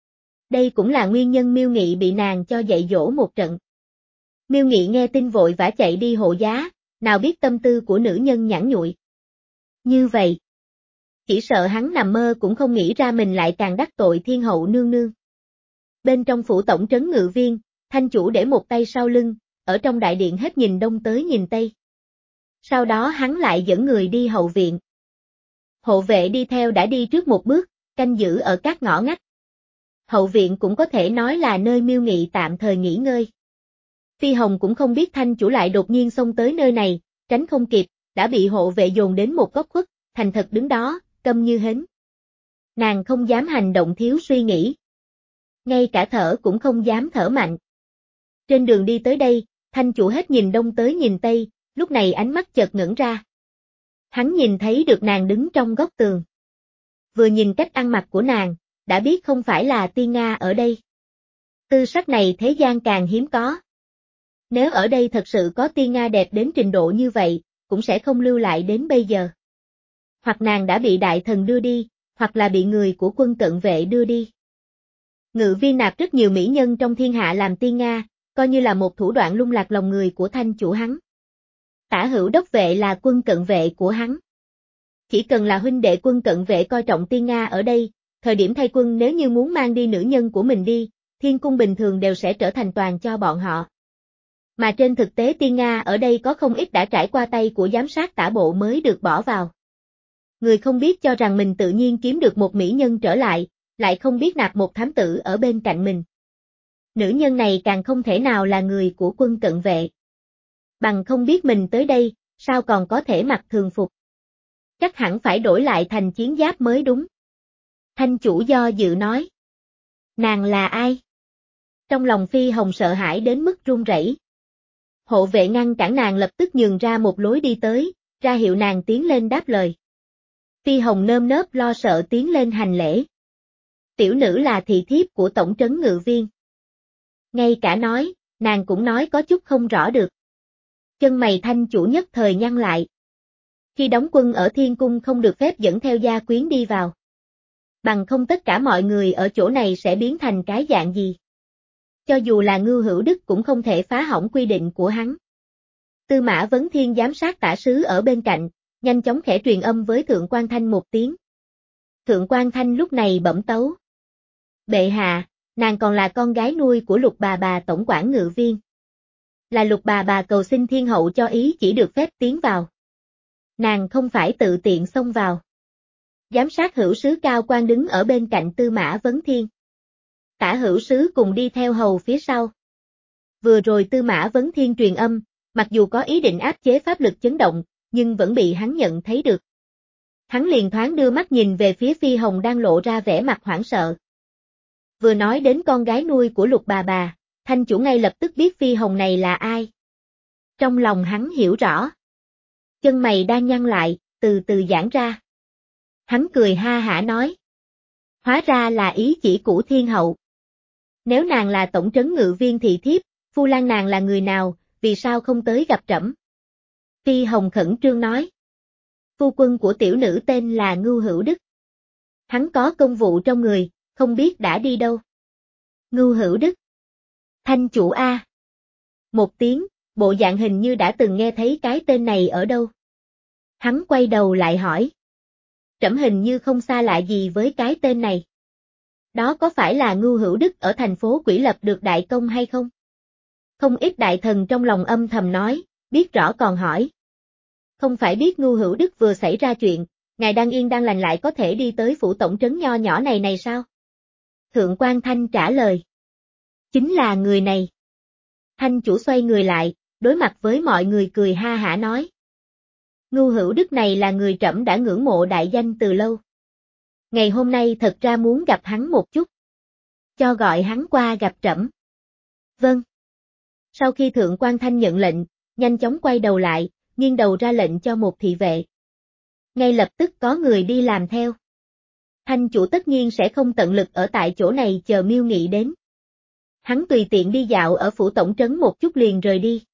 Đây cũng là nguyên nhân Miêu Nghị bị nàng cho dạy dỗ một trận. Miêu Nghị nghe tin vội vã chạy đi hộ giá, nào biết tâm tư của nữ nhân nhẵn nhụi. Như vậy, chỉ sợ hắn nằm mơ cũng không nghĩ ra mình lại càng đắc tội thiên hậu nương nương. Bên trong phủ tổng trấn Ngự Viên, Thanh chủ để một tay sau lưng, ở trong đại điện hết nhìn đông tới nhìn tây. Sau đó hắn lại dẫn người đi hậu viện. Hộ vệ đi theo đã đi trước một bước, canh giữ ở các ngõ ngách. Hậu viện cũng có thể nói là nơi Miêu Nghị tạm thời nghỉ ngơi. Phi Hồng cũng không biết Thanh chủ lại đột nhiên xông tới nơi này, tránh không kịp, đã bị hộ vệ dồn đến một góc khuất, thành thật đứng đó, câm như hến. Nàng không dám hành động thiếu suy nghĩ. Ngay cả thở cũng không dám thở mạnh. Trên đường đi tới đây, Thanh chủ hết nhìn đông tới nhìn tây, lúc này ánh mắt chợt ngẩng ra. Hắn nhìn thấy được nàng đứng trong góc tường. Vừa nhìn cách ăn mặc của nàng, đã biết không phải là tiên Nga ở đây. Tư sắc này thế gian càng hiếm có. Nếu ở đây thật sự có tiên Nga đẹp đến trình độ như vậy, cũng sẽ không lưu lại đến bây giờ. Hoặc nàng đã bị đại thần đưa đi, hoặc là bị người của quân cận vệ đưa đi. Ngự Viên nạp rất nhiều mỹ nhân trong thiên hạ làm tiên Nga, coi như là một thủ đoạn lung lạc lòng người của Thanh chủ hắn. Tả Hữu Đốc Vệ là quân cận vệ của hắn. Chỉ cần là huynh đệ quân cận vệ coi trọng tiên Nga ở đây, thời điểm thay quân nếu như muốn mang đi nữ nhân của mình đi, thiên cung bình thường đều sẽ trở thành toàn cho bọn họ. Mà trên thực tế tiên Nga ở đây có không ít đã trải qua tay của giám sát tả bộ mới được bỏ vào. Người không biết cho rằng mình tự nhiên kiếm được một mỹ nhân trở lại, lại không biết nạp một thám tử ở bên cạnh mình. Nữ nhân này càng không thể nào là người của quân cận vệ. Bằng không biết mình tới đây, sao còn có thể mặc thường phục. Chắc hẳn phải đổi lại thành chiến giáp mới đúng. Thanh chủ do dự nói. Nàng là ai? Trong lòng Phi Hồng sợ hãi đến mức run rẩy. Hộ vệ ngăn cản nàng lập tức nhường ra một lối đi tới, ra hiệu nàng tiến lên đáp lời. Phi Hồng nơm nớp lo sợ tiến lên hành lễ. Tiểu nữ là thị thiếp của tổng trấn Ngự Viên. Ngay cả nói, nàng cũng nói có chút không rõ được. Chân mày Thanh chủ nhất thời nhăn lại. Khi đóng quân ở thiên cung không được phép dẫn theo gia quyến đi vào. Bằng không tất cả mọi người ở chỗ này sẽ biến thành cái dạng gì. Cho dù là Ngưu Hữu Đức cũng không thể phá hỏng quy định của hắn. Tư Mã Vấn Thiên giám sát tả sứ ở bên cạnh, nhanh chóng khẽ truyền âm với Thượng Quan Thanh một tiếng. Thượng Quan Thanh lúc này bẩm tấu. Bệ hạ, nàng còn là con gái nuôi của Lục bà bà tổng quản Ngự Viên. Là Lục bà bà cầu xin thiên hậu cho ý chỉ được phép tiến vào. Nàng không phải tự tiện xông vào. Giám sát hữu sứ cao quan đứng ở bên cạnh Tư Mã Vấn Thiên. Tả hữu sứ cùng đi theo hầu phía sau. Vừa rồi Tư Mã Vấn Thiên truyền âm, Mặc dù có ý định áp chế pháp lực chấn động, nhưng vẫn bị hắn nhận thấy được. Hắn liền thoáng đưa mắt nhìn về phía Phi Hồng đang lộ ra vẻ mặt hoảng sợ. Vừa nói đến con gái nuôi của Lục bà bà, Thanh chủ ngay lập tức biết Phi Hồng này là ai. Trong lòng hắn hiểu rõ. Chân mày đang nhăn lại, từ từ giãn ra. Hắn cười ha hả nói. Hóa ra là ý chỉ của Thiên Hậu. Nếu nàng là tổng trấn ngự viên thì thiếp, Phu Lang nàng là người nào, vì sao không tới gặp trẫm? Phi Hồng khẩn trương nói. Phu quân của tiểu nữ tên là Ngưu Hữu Đức. Hắn có công vụ trong người, không biết đã đi đâu. Ngưu Hữu Đức. Thanh chủ A. Một tiếng, bộ dạng hình như đã từng nghe thấy cái tên này ở đâu. Hắn quay đầu lại hỏi. Trẫm hình như không xa lạ gì với cái tên này. Đó có phải là Ngưu Hữu Đức ở thành phố Quỷ Lập được đại công hay không? Không ít đại thần trong lòng âm thầm nói, biết rõ còn hỏi. Không phải biết Ngưu Hữu Đức vừa xảy ra chuyện, ngài đang yên đang lành lại có thể đi tới phủ tổng trấn nho nhỏ này này sao? Thượng quan Thanh trả lời. Chính là người này. Thanh chủ xoay người lại, đối mặt với mọi người cười ha hả nói. Ngưu Hữu Đức này là người trẫm đã ngưỡng mộ đại danh từ lâu. Ngày hôm nay thật ra muốn gặp hắn một chút. Cho gọi hắn qua gặp trẫm. Vâng. Sau khi Thượng quan Thanh nhận lệnh, nhanh chóng quay đầu lại, nghiêng đầu ra lệnh cho một thị vệ. Ngay lập tức có người đi làm theo. Thanh chủ tất nhiên sẽ không tận lực ở tại chỗ này chờ Miêu Nghị đến. Hắn tùy tiện đi dạo ở phủ tổng trấn một chút liền rời đi.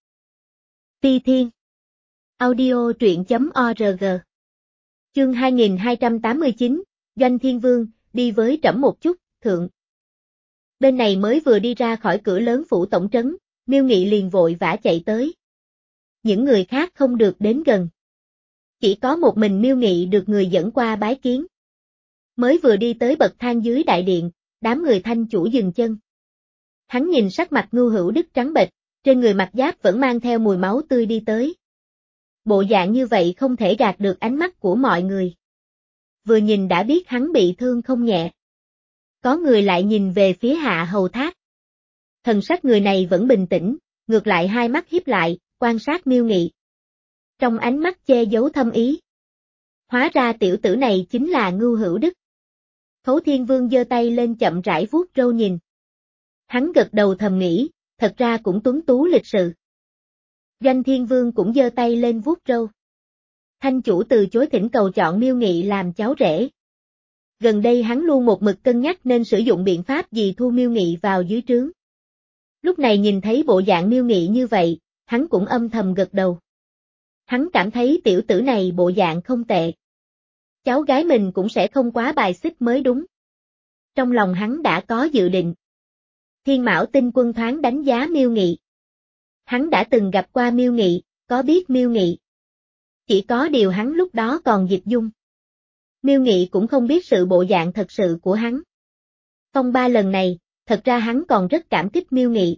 Phi Thiên. Audio truyện chấm org. Chương hai nghìn hai trăm tám mươi chín, Doanh Thiên Vương, đi với trẫm một chút, thượng. Bên này mới vừa đi ra khỏi cửa lớn phủ tổng trấn, Miêu Nghị liền vội vã chạy tới. Những người khác không được đến gần. Chỉ có một mình Miêu Nghị được người dẫn qua bái kiến. Mới vừa đi tới bậc thang dưới đại điện, đám người Thanh chủ dừng chân. Hắn nhìn sắc mặt Ngưu Hữu Đức trắng bệch, trên người mặt giáp vẫn mang theo mùi máu tươi đi tới. Bộ dạng như vậy không thể gạt được ánh mắt của mọi người. Vừa nhìn đã biết hắn bị thương không nhẹ. Có người lại nhìn về phía Hạ Hầu Thác. Thần sắc người này vẫn bình tĩnh, ngược lại hai mắt híp lại, quan sát Miêu Nghị. Trong ánh mắt che giấu thâm ý. Hóa ra tiểu tử này chính là Ngưu Hữu Đức. Khấu Thiên Vương giơ tay lên chậm rãi vuốt râu nhìn. Hắn gật đầu thầm nghĩ, thật ra cũng tuấn tú lịch sự. Doanh Thiên Vương cũng giơ tay lên vuốt râu. Thanh chủ từ chối thỉnh cầu chọn Miêu Nghị làm cháu rể. Gần đây hắn luôn một mực cân nhắc nên sử dụng biện pháp gì thu Miêu Nghị vào dưới trướng. Lúc này nhìn thấy bộ dạng Miêu Nghị như vậy, hắn cũng âm thầm gật đầu. Hắn cảm thấy tiểu tử này bộ dạng không tệ. Cháu gái mình cũng sẽ không quá bài xích mới đúng. Trong lòng hắn đã có dự định. Thiên Mão Tinh Quân thoáng đánh giá Miêu Nghị. Hắn đã từng gặp qua Miêu Nghị, có biết Miêu Nghị. Chỉ có điều hắn lúc đó còn dịch dung. Miêu Nghị cũng không biết sự bộ dạng thật sự của hắn. Phong ba lần này, thật ra hắn còn rất cảm kích Miêu Nghị.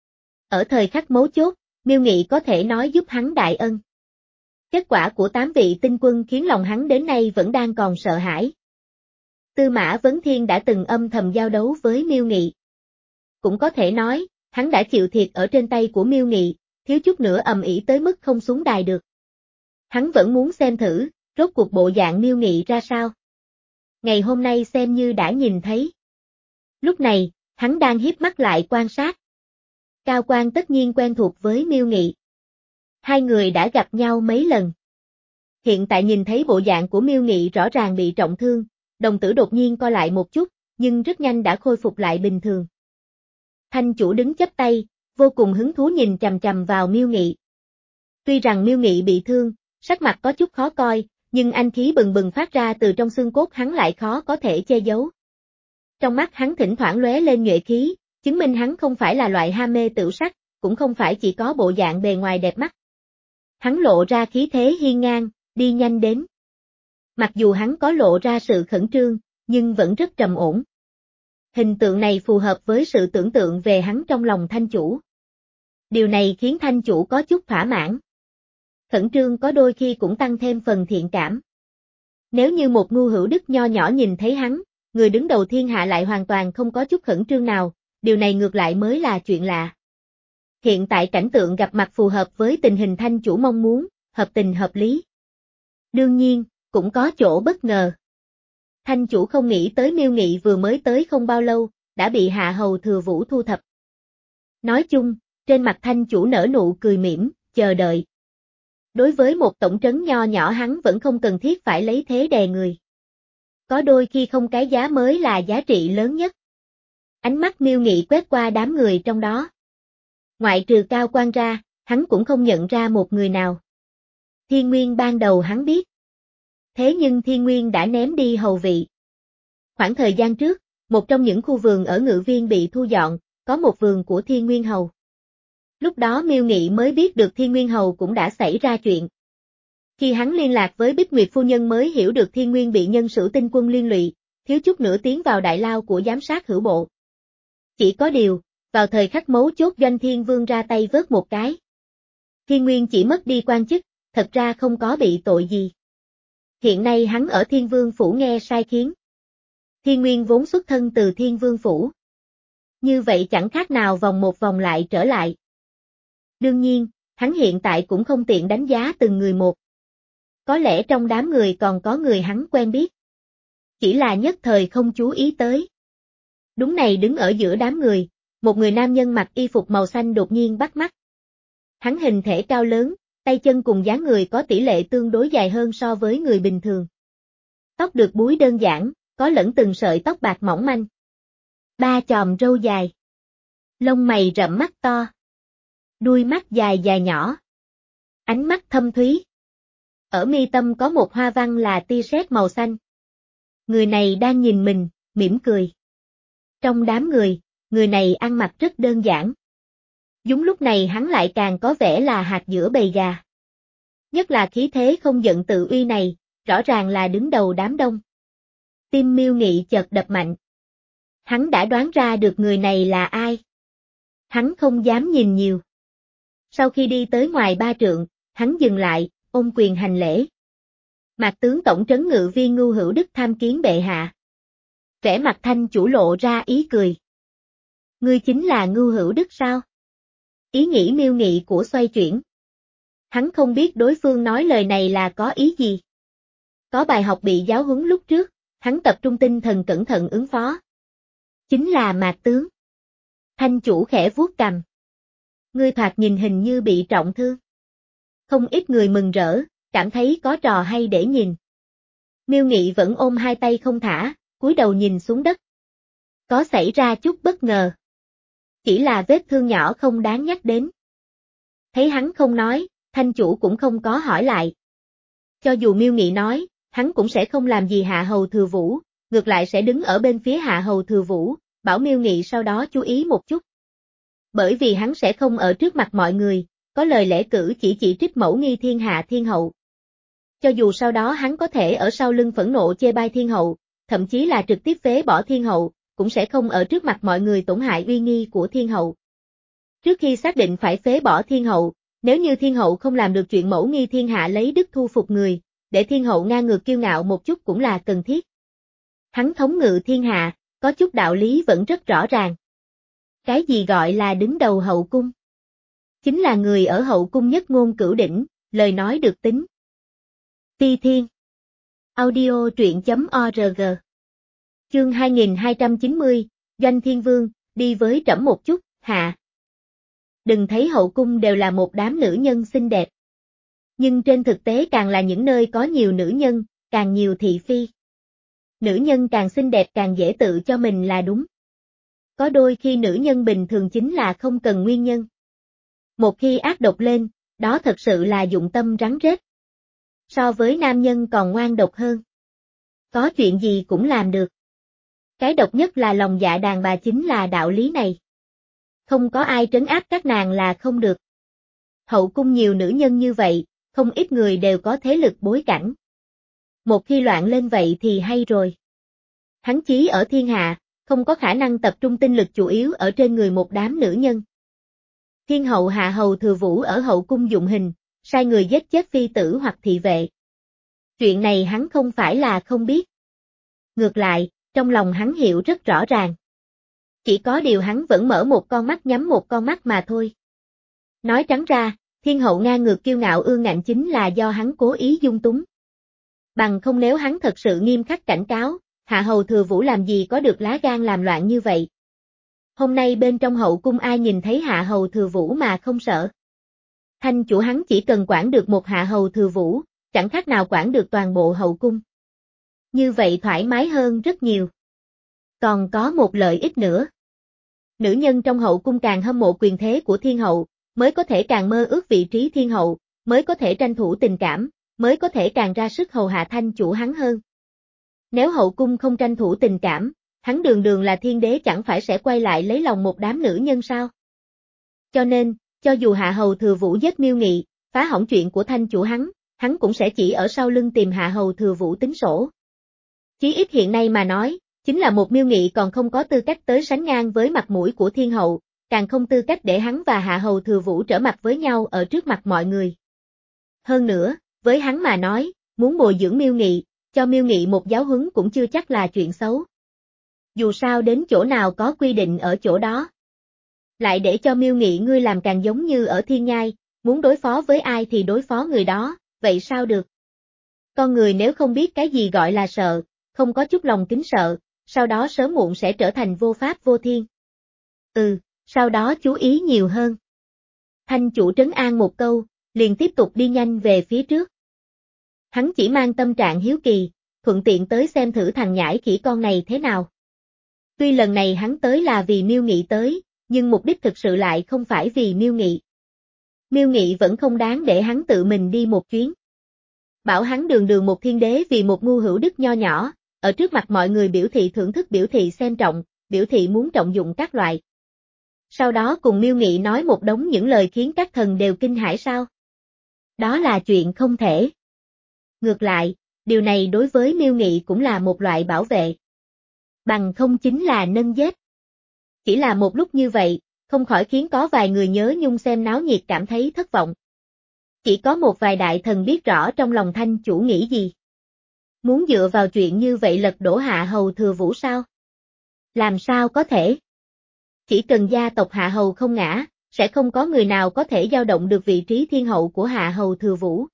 Ở thời khắc mấu chốt, Miêu Nghị có thể nói giúp hắn đại ân. Kết quả của tám vị tinh quân khiến lòng hắn đến nay vẫn đang còn sợ hãi. Tư Mã Vấn Thiên đã từng âm thầm giao đấu với Miêu Nghị. Cũng có thể nói, hắn đã chịu thiệt ở trên tay của Miêu Nghị, thiếu chút nữa ầm ĩ tới mức không xuống đài được. Hắn vẫn muốn xem thử, rốt cuộc bộ dạng Miêu Nghị ra sao. Ngày hôm nay xem như đã nhìn thấy. Lúc này, hắn đang hiếp mắt lại quan sát. Cao Quan tất nhiên quen thuộc với Miêu Nghị. Hai người đã gặp nhau mấy lần. Hiện tại nhìn thấy bộ dạng của Miêu Nghị rõ ràng bị trọng thương, đồng tử đột nhiên co lại một chút, nhưng rất nhanh đã khôi phục lại bình thường. Thanh chủ đứng chắp tay, vô cùng hứng thú nhìn chằm chằm vào Miêu Nghị. Tuy rằng Miêu Nghị bị thương, sắc mặt có chút khó coi, nhưng anh khí bừng bừng phát ra từ trong xương cốt hắn lại khó có thể che giấu. Trong mắt hắn thỉnh thoảng lóe lên nhuệ khí, chứng minh hắn không phải là loại ham mê tửu sắc, cũng không phải chỉ có bộ dạng bề ngoài đẹp mắt. Hắn lộ ra khí thế hiên ngang, đi nhanh đến. Mặc dù hắn có lộ ra sự khẩn trương, nhưng vẫn rất trầm ổn. Hình tượng này phù hợp với sự tưởng tượng về hắn trong lòng Thanh chủ. Điều này khiến Thanh chủ có chút thỏa mãn. Khẩn trương có đôi khi cũng tăng thêm phần thiện cảm. Nếu như một Ngưu Hữu Đức nho nhỏ nhìn thấy hắn, người đứng đầu thiên hạ lại hoàn toàn không có chút khẩn trương nào, điều này ngược lại mới là chuyện lạ. Hiện tại cảnh tượng gặp mặt phù hợp với tình hình Thanh chủ mong muốn, hợp tình hợp lý. Đương nhiên, cũng có chỗ bất ngờ. Thanh chủ không nghĩ tới Miêu Nghị vừa mới tới không bao lâu, đã bị Hạ Hầu Thừa Vũ thu thập. Nói chung, trên mặt Thanh chủ nở nụ cười mỉm, chờ đợi. Đối với một tổng trấn nho nhỏ hắn vẫn không cần thiết phải lấy thế đè người. Có đôi khi không cái giá mới là giá trị lớn nhất. Ánh mắt Miêu Nghị quét qua đám người trong đó. Ngoại trừ Cao Quan ra, hắn cũng không nhận ra một người nào. Thiên Nguyên ban đầu hắn biết. Thế nhưng Thiên Nguyên đã ném đi hầu vị. Khoảng thời gian trước, một trong những khu vườn ở Ngự Viên bị thu dọn, có một vườn của Thiên Nguyên hầu. Lúc đó Miêu Nghị mới biết được Thiên Nguyên hầu cũng đã xảy ra chuyện. Khi hắn liên lạc với Bích Nguyệt phu nhân mới hiểu được Thiên Nguyên bị nhân Sửu Tinh quân liên lụy, thiếu chút nữa tiến vào đại lao của giám sát hữu bộ. Chỉ có điều, vào thời khắc mấu chốt Doanh Thiên Vương ra tay vớt một cái. Thiên Nguyên chỉ mất đi quan chức, thật ra không có bị tội gì. Hiện nay hắn ở Thiên Vương phủ nghe sai khiến. Thiên Nguyên vốn xuất thân từ Thiên Vương phủ. Như vậy chẳng khác nào vòng một vòng lại trở lại. Đương nhiên, hắn hiện tại cũng không tiện đánh giá từng người một. Có lẽ trong đám người còn có người hắn quen biết. Chỉ là nhất thời không chú ý tới. Đúng này đứng ở giữa đám người, một người nam nhân mặc y phục màu xanh đột nhiên bắt mắt. Hắn hình thể cao lớn, tay chân cùng dáng người có tỷ lệ tương đối dài hơn so với người bình thường. Tóc được búi đơn giản, có lẫn từng sợi tóc bạc mỏng manh. Ba chòm râu dài. Lông mày rậm mắt to. Đuôi mắt dài dài nhỏ. Ánh mắt thâm thúy. Ở mi tâm có một hoa văn là tia sét màu xanh. Người này đang nhìn mình, mỉm cười. Trong đám người, người này ăn mặc rất đơn giản. Đúng lúc này hắn lại càng có vẻ là hạt giữa bầy gà. Nhất là khí thế không giận tự uy này, rõ ràng là đứng đầu đám đông. Tim Miêu Nghị chợt đập mạnh. Hắn đã đoán ra được người này là ai. Hắn không dám nhìn nhiều. Sau khi đi tới ngoài ba trượng, hắn dừng lại, ôm quyền hành lễ. Mạc tướng tổng trấn Ngự Viên Ngưu Hữu Đức tham kiến bệ hạ. Vẻ mặt Thanh chủ lộ ra ý cười. Ngươi chính là Ngưu Hữu Đức sao? Ý nghĩ Miêu Nghị của xoay chuyển. Hắn không biết đối phương nói lời này là có ý gì. Có bài học bị giáo huấn lúc trước, hắn tập trung tinh thần cẩn thận ứng phó. Chính là Mạc tướng. Thanh chủ khẽ vuốt cằm. Ngươi thoạt nhìn hình như bị trọng thương. Không ít người mừng rỡ, cảm thấy có trò hay để nhìn. Miêu Nghị vẫn ôm hai tay không thả, cúi đầu nhìn xuống đất. Có xảy ra chút bất ngờ. Chỉ là vết thương nhỏ không đáng nhắc đến. Thấy hắn không nói, Thanh chủ cũng không có hỏi lại. Cho dù Miêu Nghị nói, hắn cũng sẽ không làm gì Hạ Hầu Thừa Vũ, ngược lại sẽ đứng ở bên phía Hạ Hầu Thừa Vũ, bảo Miêu Nghị sau đó chú ý một chút. Bởi vì hắn sẽ không ở trước mặt mọi người, có lời lẽ cử chỉ chỉ trích mẫu nghi thiên hạ thiên hậu. Cho dù sau đó hắn có thể ở sau lưng phẫn nộ chê bai thiên hậu, thậm chí là trực tiếp phế bỏ thiên hậu, cũng sẽ không ở trước mặt mọi người tổn hại uy nghi của thiên hậu. Trước khi xác định phải phế bỏ thiên hậu, nếu như thiên hậu không làm được chuyện mẫu nghi thiên hạ lấy đức thu phục người, để thiên hậu ngang ngược kiêu ngạo một chút cũng là cần thiết. Hắn thống ngự thiên hạ, có chút đạo lý vẫn rất rõ ràng. Cái gì gọi là đứng đầu hậu cung? Chính là người ở hậu cung nhất ngôn cửu đỉnh, lời nói được tính. Ti Thiên. Audio truyện chấm org. Chương hai nghìn hai trăm chín mươi, Doanh Thiên Vương, đi với trẫm một chút, hạ. Đừng thấy hậu cung đều là một đám nữ nhân xinh đẹp. Nhưng trên thực tế càng là những nơi có nhiều nữ nhân, càng nhiều thị phi. Nữ nhân càng xinh đẹp càng dễ tự cho mình là đúng. Có đôi khi nữ nhân bình thường chính là không cần nguyên nhân. Một khi ác độc lên, đó thật sự là dụng tâm rắn rết. So với nam nhân còn ngoan độc hơn. Có chuyện gì cũng làm được. Cái độc nhất là lòng dạ đàn bà chính là đạo lý này. Không có ai trấn áp các nàng là không được. Hậu cung nhiều nữ nhân như vậy, không ít người đều có thế lực bối cảnh. Một khi loạn lên vậy thì hay rồi. Hắn chí ở thiên hạ, không có khả năng tập trung tinh lực chủ yếu ở trên người một đám nữ nhân. Thiên hậu Hạ Hầu Thừa Vũ ở hậu cung dụng hình, sai người giết chết phi tử hoặc thị vệ. Chuyện này hắn không phải là không biết. Ngược lại, trong lòng hắn hiểu rất rõ ràng. Chỉ có điều hắn vẫn mở một con mắt nhắm một con mắt mà thôi. Nói trắng ra, thiên hậu ngang ngược kiêu ngạo ương ngạnh chính là do hắn cố ý dung túng. Bằng không nếu hắn thật sự nghiêm khắc cảnh cáo, Hạ Hầu Thừa Vũ làm gì có được lá gan làm loạn như vậy. Hôm nay bên trong hậu cung ai nhìn thấy Hạ Hầu Thừa Vũ mà không sợ. Thanh chủ hắn chỉ cần quản được một Hạ Hầu Thừa Vũ, chẳng khác nào quản được toàn bộ hậu cung. Như vậy thoải mái hơn rất nhiều. Còn có một lợi ích nữa. Nữ nhân trong hậu cung càng hâm mộ quyền thế của thiên hậu, mới có thể càng mơ ước vị trí thiên hậu, mới có thể tranh thủ tình cảm, mới có thể càng ra sức hầu hạ thanh chủ hắn hơn. Nếu hậu cung không tranh thủ tình cảm, hắn đường đường là thiên đế chẳng phải sẽ quay lại lấy lòng một đám nữ nhân sao? Cho nên, cho dù Hạ Hầu Thừa Vũ giết Miêu Nghị, phá hỏng chuyện của thanh chủ hắn, hắn cũng sẽ chỉ ở sau lưng tìm Hạ Hầu Thừa Vũ tính sổ. Chí ít hiện nay mà nói, chính là một Miêu Nghị còn không có tư cách tới sánh ngang với mặt mũi của thiên hậu, càng không tư cách để hắn và Hạ Hầu Thừa Vũ trở mặt với nhau ở trước mặt mọi người. Hơn nữa, với hắn mà nói, muốn bồi dưỡng Miêu Nghị, cho Miêu Nghị một giáo huấn cũng chưa chắc là chuyện xấu. Dù sao đến chỗ nào có quy định ở chỗ đó. Lại để cho Miêu Nghị ngươi làm càng giống như ở thiên nhai, muốn đối phó với ai thì đối phó người đó, vậy sao được? Con người nếu không biết cái gì gọi là sợ, không có chút lòng kính sợ, sau đó sớm muộn sẽ trở thành vô pháp vô thiên. Ừ, sau đó chú ý nhiều hơn. Thanh chủ trấn an một câu, liền tiếp tục đi nhanh về phía trước. Hắn chỉ mang tâm trạng hiếu kỳ, thuận tiện tới xem thử thằng nhãi khỉ con này thế nào. Tuy lần này hắn tới là vì Miêu Nghị tới, nhưng mục đích thực sự lại không phải vì Miêu Nghị. Miêu Nghị vẫn không đáng để hắn tự mình đi một chuyến. Bảo hắn đường đường một thiên đế vì một ngu hữu đức nho nhỏ, ở trước mặt mọi người biểu thị thưởng thức biểu thị xem trọng, biểu thị muốn trọng dụng các loại. Sau đó cùng Miêu Nghị nói một đống những lời khiến các thần đều kinh hãi sao. Đó là chuyện không thể. Ngược lại, điều này đối với Miêu Nghị cũng là một loại bảo vệ. Bằng không chính là nâng giết. Chỉ là một lúc như vậy, không khỏi khiến có vài người nhớ nhung xem náo nhiệt cảm thấy thất vọng. Chỉ có một vài đại thần biết rõ trong lòng thanh chủ nghĩ gì. Muốn dựa vào chuyện như vậy lật đổ Hạ Hầu Thừa Vũ sao? Làm sao có thể? Chỉ cần gia tộc Hạ Hầu không ngã, sẽ không có người nào có thể dao động được vị trí thiên hậu của Hạ Hầu Thừa Vũ.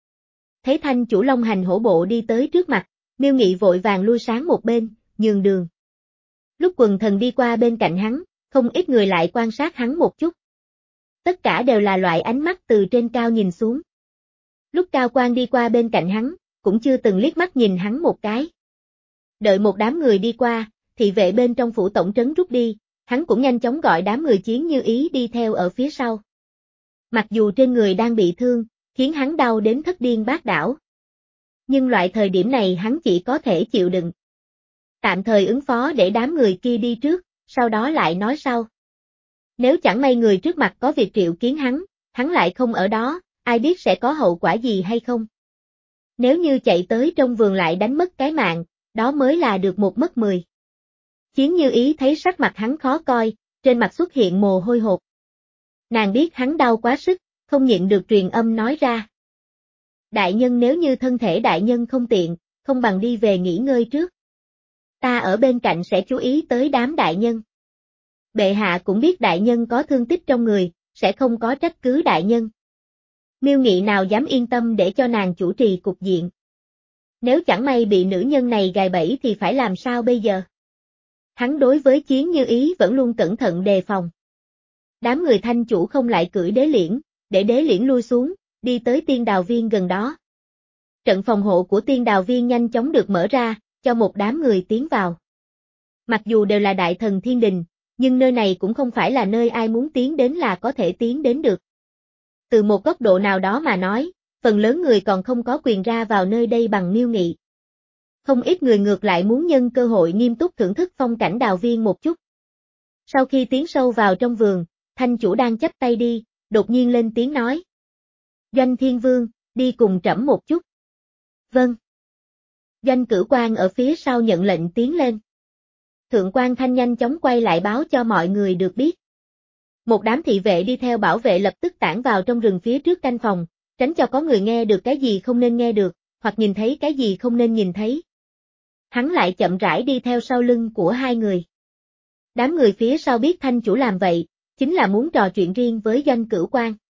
Thấy thanh chủ long hành hổ bộ đi tới trước mặt, Miêu Nghị vội vàng lui sang một bên, nhường đường. Lúc quần thần đi qua bên cạnh hắn, không ít người lại quan sát hắn một chút. Tất cả đều là loại ánh mắt từ trên cao nhìn xuống. Lúc Cao Quan đi qua bên cạnh hắn, cũng chưa từng liếc mắt nhìn hắn một cái. Đợi một đám người đi qua, thị vệ bên trong phủ tổng trấn rút đi, hắn cũng nhanh chóng gọi đám người Chiến Như Ý đi theo ở phía sau. Mặc dù trên người đang bị thương, khiến hắn đau đến thất điên bát đảo. Nhưng loại thời điểm này hắn chỉ có thể chịu đựng. Tạm thời ứng phó để đám người kia đi trước, sau đó lại nói sau. Nếu chẳng may người trước mặt có việc triệu kiến hắn, hắn lại không ở đó, ai biết sẽ có hậu quả gì hay không. Nếu như chạy tới trong vườn lại đánh mất cái mạng, đó mới là được một mất mười. Chiến Như Ý thấy sắc mặt hắn khó coi, trên mặt xuất hiện mồ hôi hột. Nàng biết hắn đau quá sức, không nhịn được truyền âm nói ra. Đại nhân nếu như thân thể đại nhân không tiện, không bằng đi về nghỉ ngơi trước. Ta ở bên cạnh sẽ chú ý tới đám đại nhân. Bệ hạ cũng biết đại nhân có thương tích trong người, sẽ không có trách cứ đại nhân. Miêu Nghị nào dám yên tâm để cho nàng chủ trì cục diện. Nếu chẳng may bị nữ nhân này gài bẫy thì phải làm sao bây giờ? Hắn đối với Chiến Như Ý vẫn luôn cẩn thận đề phòng. Đám người thanh chủ không lại cưỡi đế liễn, để đế liễn lui xuống, đi tới tiên đào viên gần đó. Trận phòng hộ của tiên đào viên nhanh chóng được mở ra, cho một đám người tiến vào. Mặc dù đều là đại thần thiên đình, nhưng nơi này cũng không phải là nơi ai muốn tiến đến là có thể tiến đến được. Từ một góc độ nào đó mà nói, phần lớn người còn không có quyền ra vào nơi đây bằng Miêu Nghị. Không ít người ngược lại muốn nhân cơ hội nghiêm túc thưởng thức phong cảnh đào viên một chút. Sau khi tiến sâu vào trong vườn, thanh chủ đang chắp tay đi, đột nhiên lên tiếng nói. Doanh Thiên Vương, đi cùng trẫm một chút. Vâng. Doanh Cửu Quan ở phía sau nhận lệnh tiến lên. Thượng quan Thanh nhanh chóng quay lại báo cho mọi người được biết. Một đám thị vệ đi theo bảo vệ lập tức tản vào trong rừng phía trước canh phòng, tránh cho có người nghe được cái gì không nên nghe được, hoặc nhìn thấy cái gì không nên nhìn thấy. Hắn lại chậm rãi đi theo sau lưng của hai người. Đám người phía sau biết thanh chủ làm vậy, chính là muốn trò chuyện riêng với Doanh Cửu Quan.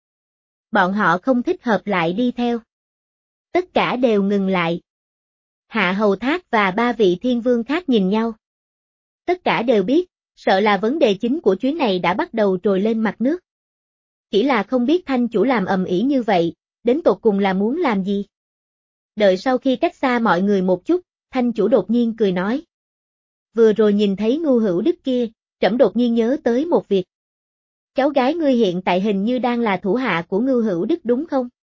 bọn họ không thích hợp lại đi theo. Tất cả đều ngừng lại. Hạ Hầu Thác và ba vị thiên vương khác nhìn nhau. Tất cả đều biết, sợ là vấn đề chính của chuyến này đã bắt đầu trồi lên mặt nước. Chỉ là không biết Thanh chủ làm ầm ĩ như vậy, đến tột cùng là muốn làm gì? Đợi sau khi cách xa mọi người một chút, Thanh chủ đột nhiên cười nói. Vừa rồi nhìn thấy Ngưu Hữu Đức kia, trẫm đột nhiên nhớ tới một việc. Cháu gái ngươi hiện tại hình như đang là thủ hạ của Ngưu Hữu Đức đúng không?